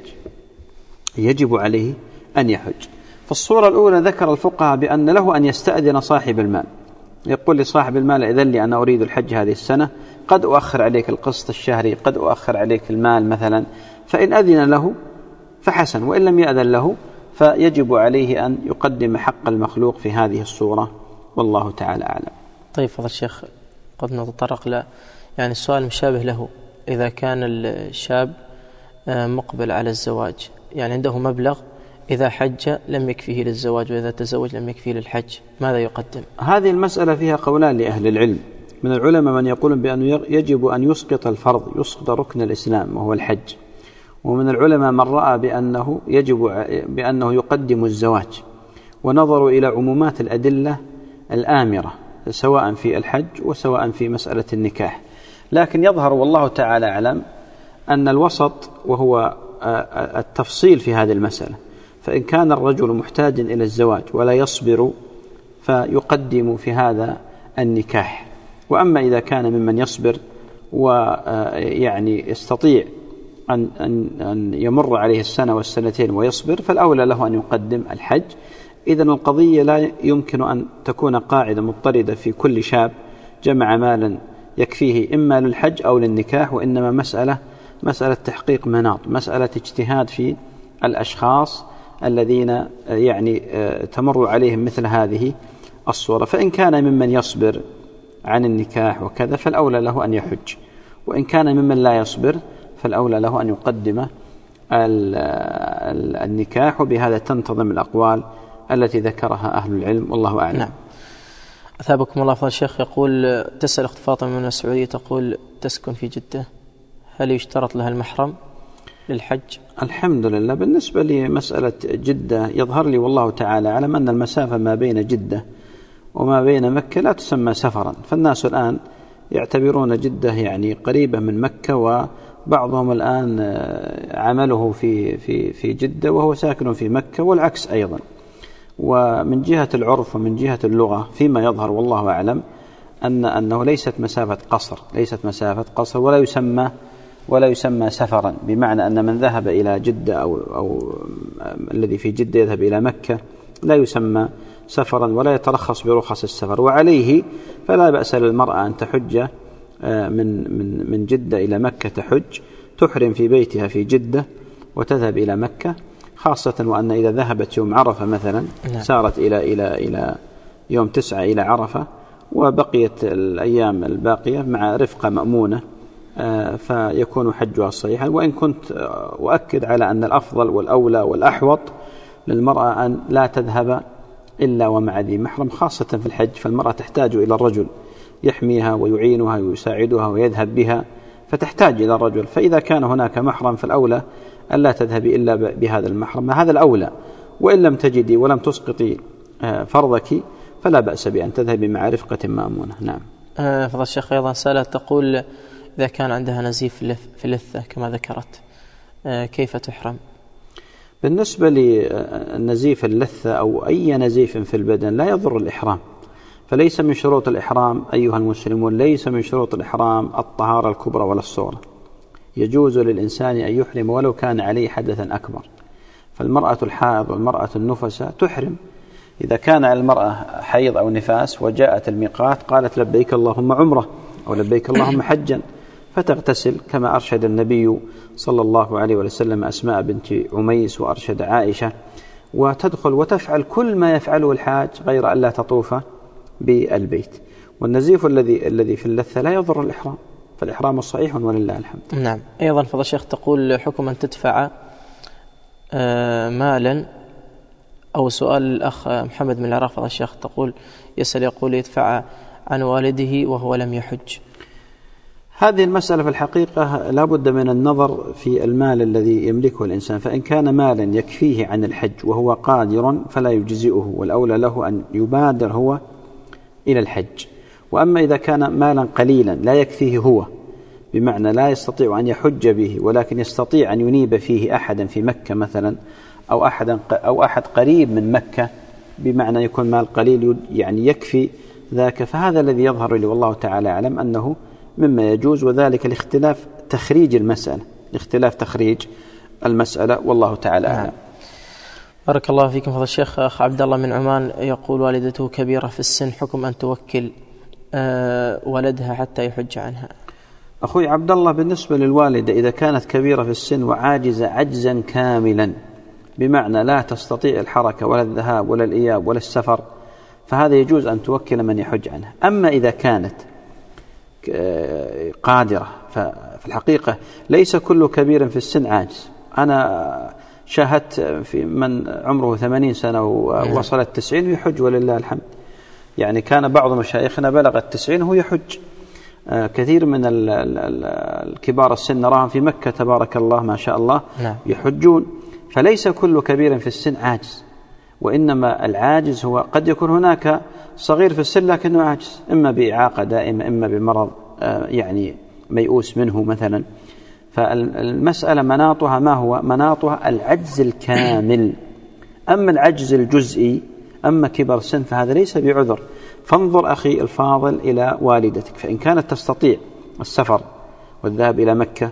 يجب عليه أن يحج. في الصورة الأولى ذكر الفقهاء بأن له أن يستأذن صاحب المال، يقول لصاحب المال إذن لي أنا أريد الحج هذه السنة، قد أؤخر عليك القسط الشهري، قد أؤخر عليك المال مثلا، فإن أذن له فحسن، وإن لم يأذن له فيجب عليه أن يقدم حق المخلوق في هذه الصورة، والله تعالى أعلم. طيب فضل الشيخ، قد نتطرق له يعني السؤال مشابه له، إذا كان الشاب مقبل على الزواج، يعني عنده مبلغ إذا حج لم يكفيه للزواج، وإذا تزوج لم يكفيه للحج، ماذا يقدم؟ هذه المسألة فيها قولان لأهل العلم. من العلماء من يقول بأنه يجب أن يسقط الفرض، يسقط ركن الإسلام وهو الحج، ومن العلماء من رأى بأنه يجب بأنه يقدم الزواج، ونظروا إلى عمومات الأدلة الآمرة سواء في الحج وسواء في مسألة النكاح. لكن يظهر والله تعالى أعلم أن الوسط وهو التفصيل في هذه المسألة، فإن كان الرجل محتاجا إلى الزواج ولا يصبر فيقدم في هذا النكاح، وأما إذا كان ممن يصبر ويعني يستطيع أن, أن, أن يمر عليه السنة والسنتين ويصبر فالأولى له أن يقدم الحج. إذن القضية لا يمكن أن تكون قاعدة مضطردة في كل شاب جمع مالا يكفيه إما للحج أو للنكاح، وإنما مسألة مسألة تحقيق مناط، مسألة اجتهاد في الأشخاص الذين يعني تمر عليهم مثل هذه الصورة. فإن كان ممن يصبر عن النكاح وكذا فالأولى له أن يحج، وإن كان ممن لا يصبر فالأولى له أن يقدم النكاح، وبهذا تنتظم الأقوال التي ذكرها أهل العلم، والله أعلم. نعم. أثابكم الله فضل الشيخ. يقول تسأل أخت فاطمة من السعودية، تقول تسكن في جدة، هل يشترط لها المحرم للحج؟ الحمد لله. بالنسبة لمسألة جدة يظهر لي والله تعالى أعلم أن المسافة ما بين جدة وما بين مكة لا تسمى سفرا، فالناس الآن يعتبرون جدة يعني قريبة من مكة، وبعضهم الآن عمله في في في جدة وهو ساكن في مكة، والعكس أيضا. ومن جهة العرف ومن جهة اللغة فيما يظهر والله أعلم أن أنه ليست مسافة قصر، ليست مسافة قصر ولا يسمى ولا يسمى سفرا، بمعنى أن من ذهب إلى جدة أو أو الذي في جدة يذهب إلى مكة لا يسمى سفرا ولا يترخص برخص السفر. وعليه فلا بأس للمرأة أن تحج من من من جدة إلى مكة، تحج تحرم في بيتها في جدة وتذهب إلى مكة، خاصة وأن إذا ذهبت يوم عرفة مثلا سارت إلى إلى إلى يوم تسعة إلى عرفة، وبقيت الأيام الباقية مع رفقة مأمونة، فيكون حجها صحيحا. وإن كنت أؤكد على أن الأفضل والأولى والأحوط للمرأة أن لا تذهب إلا ومع ذي محرم، خاصة في الحج، فالمرأة تحتاج إلى الرجل يحميها ويعينها ويساعدها ويذهب بها، فتحتاج إلى الرجل. فإذا كان هناك محرم فالأولى ألا تذهبي إلا بهذا المحرم، هذا الأولى. وإن لم تجدي ولم تسقطي فرضك فلا بأس بأن تذهبي مع رفقة مأمونة. نعم. فضل الشيخ أيضا سألت تقول إذا كان عندها نزيف في اللثة كما ذكرت كيف تحرم؟ بالنسبة للنزيف اللثة أو أي نزيف في البدن لا يضر الإحرام، فليس من شروط الإحرام أيها المسلمون، ليس من شروط الإحرام الطهارة الكبرى ولا الصغرى. يجوز للإنسان أن يحرم ولو كان عليه حدثا أكبر، فالمرأة الحائض والمرأة النفساء تحرم. إذا كان على المرأة حيض أو نفاس وجاءت الميقات قالت لبيك اللهم عمرة أو لبيك اللهم حجا، فتغتسل كما أرشد النبي صلى الله عليه وسلم أسماء بنت عميس وأرشد عائشة، وتدخل وتفعل كل ما يفعله الحاج غير أن لا تطوف بالبيت. والنزيف الذي الذي في اللثة لا يضر الإحرام، فالإحرام صحيح ولله الحمد. نعم. أيضا فضل الشيخ تقول حكم أن تدفع مالا، أو سؤال الأخ محمد من العراق فضل الشيخ تقول يسأل يقول يدفع عن والده وهو لم يحج. هذه المسألة في الحقيقة لا بد من النظر في المال الذي يملكه الإنسان، فإن كان مالا يكفيه عن الحج وهو قادر فلا يجزئه، والأولى له أن يبادر هو إلى الحج. وأما إذا كان مالا قليلا لا يكفيه هو، بمعنى لا يستطيع أن يحج به ولكن يستطيع أن ينيب فيه أحدا في مكة مثلا، أو أحد أو أحد قريب من مكة، بمعنى يكون مال قليل يعني يكفي ذاك، فهذا الذي يظهر لي والله تعالى أعلم أنه مما يجوز، وذلك لاختلاف تخريج المسألة، لاختلاف تخريج المسألة والله تعالى أعلم. بارك الله فيكم فضل الشيخ. أخ عبد الله من عمان يقول والدته كبيرة في السن، حكم أن توكل ولدها حتى يحج عنها؟ أخوي عبد الله، بالنسبة للوالدة إذا كانت كبيرة في السن وعاجزة عجزا كاملا، بمعنى لا تستطيع الحركة ولا الذهاب ولا الإياب ولا السفر، فهذا يجوز أن توكل من يحج عنها. أما إذا كانت قادرة، ففي الحقيقة ليس كل كبير في السن عاجز. أنا شاهدت في من عمره ثمانين سنة ووصلت تسعين يحج ولله الحمد. يعني كان بعض مشايخنا بلغ التسعين وهو يحج. كثير من الكبار السن نراهم في مكة تبارك الله ما شاء الله يحجون. فليس كل كبير في السن عاجز، وإنما العاجز هو قد يكون هناك صغير في السن لكنه عاجز، إما بإعاقة دائمة إما بمرض يعني ميؤوس منه مثلا. فالمسألة مناطها ما هو؟ مناطها العجز الكامل. أما العجز الجزئي، أما كبر السن، فهذا ليس بعذر. فانظر أخي الفاضل إلى والدتك، فإن كانت تستطيع السفر والذهاب إلى مكة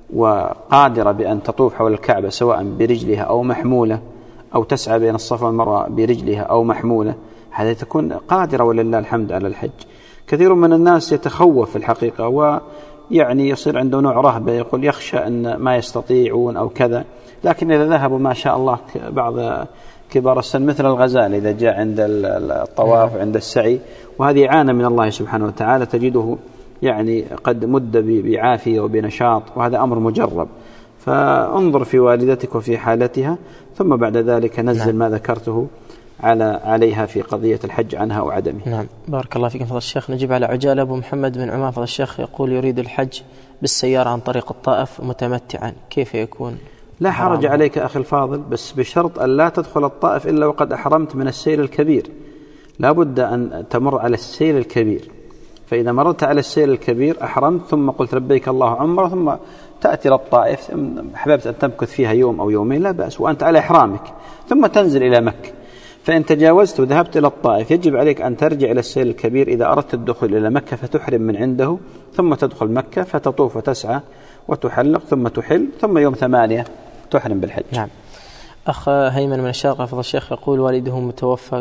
وقادرة بأن تطوف حول الكعبة سواء برجلها أو محمولة، أو تسعى بين الصفا والمروة برجلها أو محمولة، هذا تكون قادرة ولله الحمد على الحج. كثير من الناس يتخوف في الحقيقة، ويعني يصير عنده نوع رهبة، يقول يخشى أن ما يستطيعون أو كذا. لكن إذا ذهبوا ما شاء الله بعض كبار السن مثل الغزال إذا جاء عند الطواف وعند السعي، وهذه إعانة من الله سبحانه وتعالى، تجده يعني قد مد بعافية وبنشاط، وهذا أمر مجرب. فانظر في والدتك وفي حالتها، ثم بعد ذلك نزل ما ذكرته على عليها في قضية الحج عنها أو عدمه. نعم بارك الله فيكم فضل الشيخ. نجيب على عجالة. أبو محمد بن عمان فضل الشيخ يقول يريد الحج بالسيارة عن طريق الطائف متمتعا، كيف يكون؟ لا حرج عليك أخي الفاضل، بس بشرط أن لا تدخل الطائف إلا وقد أحرمت من السيل الكبير. لا بد أن تمر على السيل الكبير، فإذا مررت على السيل الكبير أحرمت ثم قلت لبيك الله عمره، ثم تأتي للطائف حببت أن تمكث فيها يوم أو يومين لا بأس وأنت على إحرامك، ثم تنزل إلى مكة. فإن تجاوزت وذهبت إلى الطائف يجب عليك أن ترجع إلى السيل الكبير إذا أردت الدخول إلى مكة، فتحرم من عنده ثم تدخل مكة فتطوف وتسعى وتحلق ثم تحل، ثم يوم ثمانية تحرم بالحج. نعم. أخ هيمن من الشارقة فضل الشيخ يقول والده متوفى،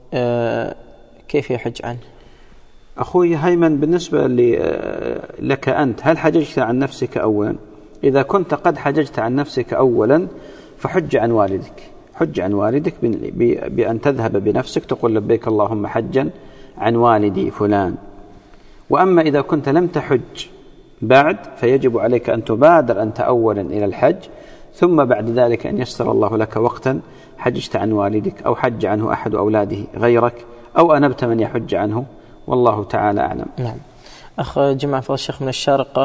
آه كيف يحج عنه؟ أخوي هيمن، بالنسبة لك أنت، هل حججت عن نفسك أولا؟ إذا كنت قد حججت عن نفسك أولا فحج عن والدك، حج عن والدك بأن تذهب بنفسك تقول لبيك اللهم حجا عن والدي فلان. وأما إذا كنت لم تحج بعد فيجب عليك أن تبادر أنت أولا إلى الحج، ثم بعد ذلك أن يسر الله لك وقتا حججت عن والدك أو حج عنه أحد أولاده غيرك، أو أنبت من يحج عنه، والله تعالى أعلم. نعم. أخ جمع فضل الشيخ من الشارقة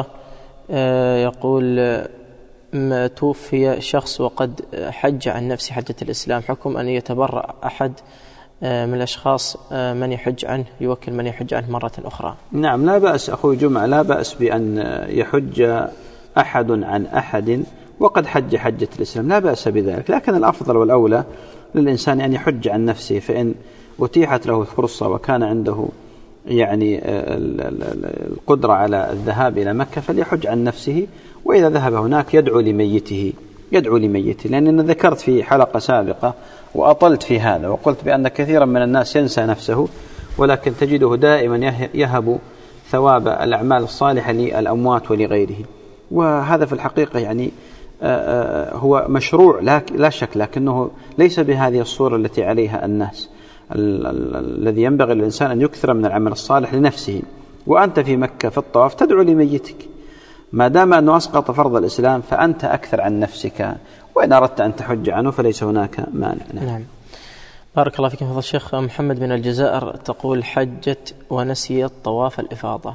يقول ما توفي شخص وقد حج عن نفسه حجة الإسلام، حكم أن يتبرع أحد من الأشخاص من يحج عنه، يوكل من يحج عنه مرة أخرى؟ نعم لا بأس أخوي جمع، لا بأس بأن يحج أحد عن أحد وقد حج حجة الإسلام، لا بأس بذلك. لكن الأفضل والأولى للإنسان أن يحج عن نفسه، فإن أتيحت له الفرصة وكان عنده يعني القدرة على الذهاب إلى مكة فليحج عن نفسه، وإذا ذهب هناك يدعو لميته، يدعو لميته. لأننا ذكرت في حلقة سابقة وأطلت في هذا وقلت بأن كثيرا من الناس ينسى نفسه، ولكن تجده دائما يهب ثواب الأعمال الصالحة للأموات ولغيره. وهذا في الحقيقة يعني هو مشروع لا شك، لكنه ليس بهذه الصورة التي عليها الناس. الذي ينبغي للإنسان أن يكثر من العمل الصالح لنفسه، وأنت في مكة في الطواف تدعو لميتك، ما دام أنه أسقط فرض الإسلام فأنت أكثر عن نفسك، وإن أردت أن تحج عنه فليس هناك مانع. نعم. بارك الله فيكم فضل الشيخ. محمد من الجزائر تقول حجت ونسيت طواف الإفاضة.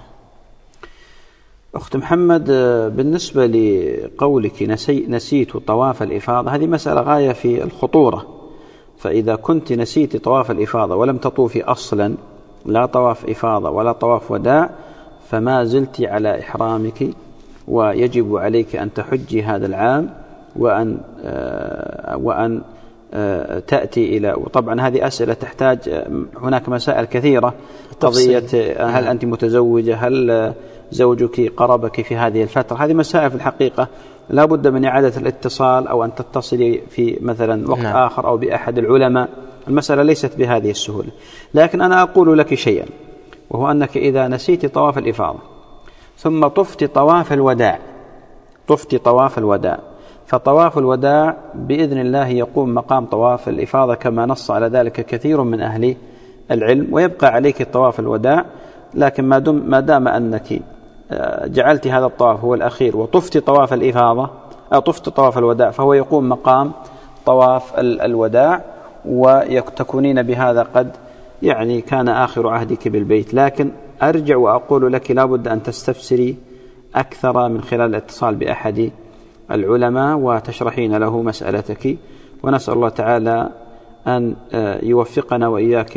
أخت محمد، بالنسبة لقولك نسي نسيت طواف الإفاضة، هذه مسألة غاية في الخطورة. فإذا كنت نسيت طواف الإفاضة ولم تطوفي أصلا لا طواف إفاضة ولا طواف وداع فما زلت على إحرامك، ويجب عليك أن تحجي هذا العام وأن وأن تأتي إلى. وطبعا هذه أسئلة تحتاج، هناك مسائل كثيرة، قضية هل أنت متزوجة، هل زوجك قربك في هذه الفترة، هذه مسائل في الحقيقة لا بد من إعادة الاتصال أو أن تتصلي في مثلا وقت نعم. آخر أو بأحد العلماء. المسألة ليست بهذه السهولة. لكن أنا أقول لك شيئا، وهو أنك إذا نسيت طواف الإفاضة ثم طفت طواف الوداع طفت طواف الوداع فطواف الوداع بإذن الله يقوم مقام طواف الإفاضة كما نص على ذلك كثير من أهل العلم، ويبقى عليك طواف الوداع. لكن ما دام ما دام أنك جعلت هذا الطواف هو الأخير وطفت طواف الإفاضة أو طفت طواف الوداع فهو يقوم مقام طواف الوداع، وتكونين بهذا قد يعني كان آخر عهدك بالبيت. لكن أرجع وأقول لك لا بد أن تستفسري أكثر من خلال الاتصال بأحد العلماء وتشرحين له مسألتك، ونسأل الله تعالى أن يوفقنا وإياك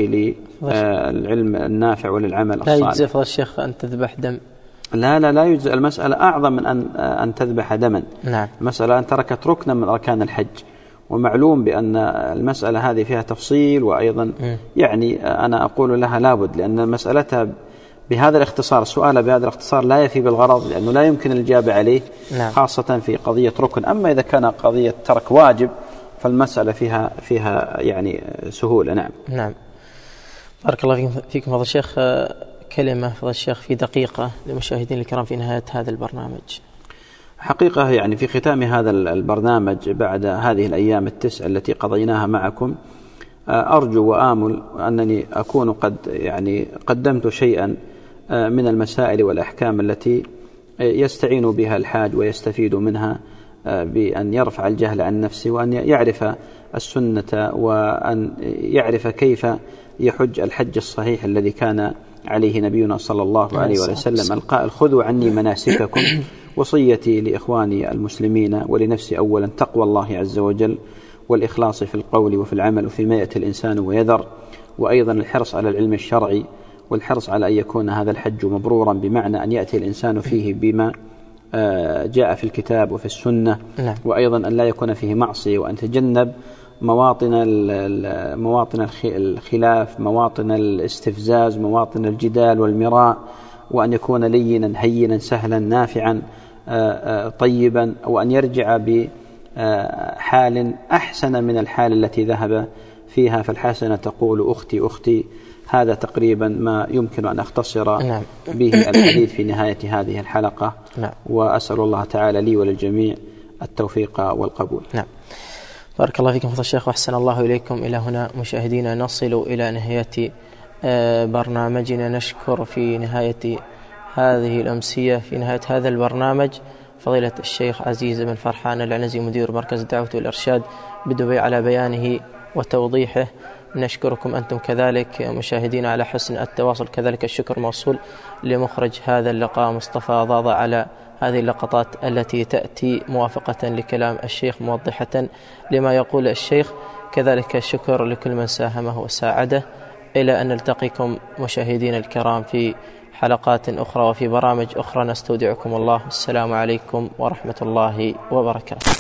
للعلم النافع وللعمل الصالح. لا يجزي فضل الشيخ أن تذبح دم؟ لا لا لا يجزي. المسألة أعظم من أن أن تذبح دما. نعم. المسألة أن تركت ركنا من أركان الحج، ومعلوم بأن المسألة هذه فيها تفصيل، وأيضا م. يعني أنا أقول لها لابد، لأن مسألتها بهذا الاختصار، السؤال بهذا الاختصار لا يفي بالغرض، لأنه لا يمكن الإجابة عليه. نعم. خاصة في قضية ركن. أما إذا كان قضية ترك واجب فالمسألة فيها فيها يعني سهولة. نعم. نعم. بارك الله فيكم فضل الشيخ. كلمة فضل الشيخ في دقيقة للمشاهدين الكرام في نهاية هذا البرنامج. حقيقة يعني في ختام هذا البرنامج بعد هذه الأيام التسع التي قضيناها معكم، أرجو وآمل أنني أكون قد يعني قدمت شيئا من المسائل والأحكام التي يستعين بها الحاج ويستفيد منها بأن يرفع الجهل عن نفسه، وأن يعرف السنة، وأن يعرف كيف يحج الحج الصحيح الذي كان عليه نبينا صلى الله عليه وسلم القائل خذوا عني مناسككم. وصيتي لإخواني المسلمين ولنفسي أولا تقوى الله عز وجل، والإخلاص في القول وفي العمل وفيما يأتي الإنسان ويذر، وأيضا الحرص على العلم الشرعي، والحرص على أن يكون هذا الحج مبرورا، بمعنى أن يأتي الإنسان فيه بما جاء في الكتاب وفي السنة. نعم. وأيضا أن لا يكون فيه معصية، وأن تجنب مواطن مواطن الخلاف، مواطن الاستفزاز، مواطن الجدال والمراء، وأن يكون لينا هينا سهلا نافعا طيبا، وأن يرجع بحال أحسن من الحال التي ذهب فيها. فالحسنة تقول أختي أختي. هذا تقريبا ما يمكن أن أختصر نعم. به الحديث في نهاية هذه الحلقة. نعم. وأسأل الله تعالى لي وللجميع التوفيق والقبول. نعم. بارك الله فيكم فضل الشيخ وأحسن الله إليكم. إلى هنا مشاهدينا نصل إلى نهاية برنامجنا. نشكر في نهاية هذه الأمسية في نهاية هذا البرنامج فضيلة الشيخ عزيز بن فرحان العنزي مدير مركز الدعوة والإرشاد بدبي على بيانه وتوضيحه. نشكركم أنتم كذلك مشاهدين على حسن التواصل. كذلك الشكر موصول لمخرج هذا اللقاء مصطفى ضاضة على هذه اللقطات التي تأتي موافقة لكلام الشيخ موضحة لما يقول الشيخ. كذلك الشكر لكل من ساهمه وساعده. إلى أن نلتقيكم مشاهدين الكرام في حلقات أخرى وفي برامج أخرى. نستودعكم الله. السلام عليكم ورحمة الله وبركاته.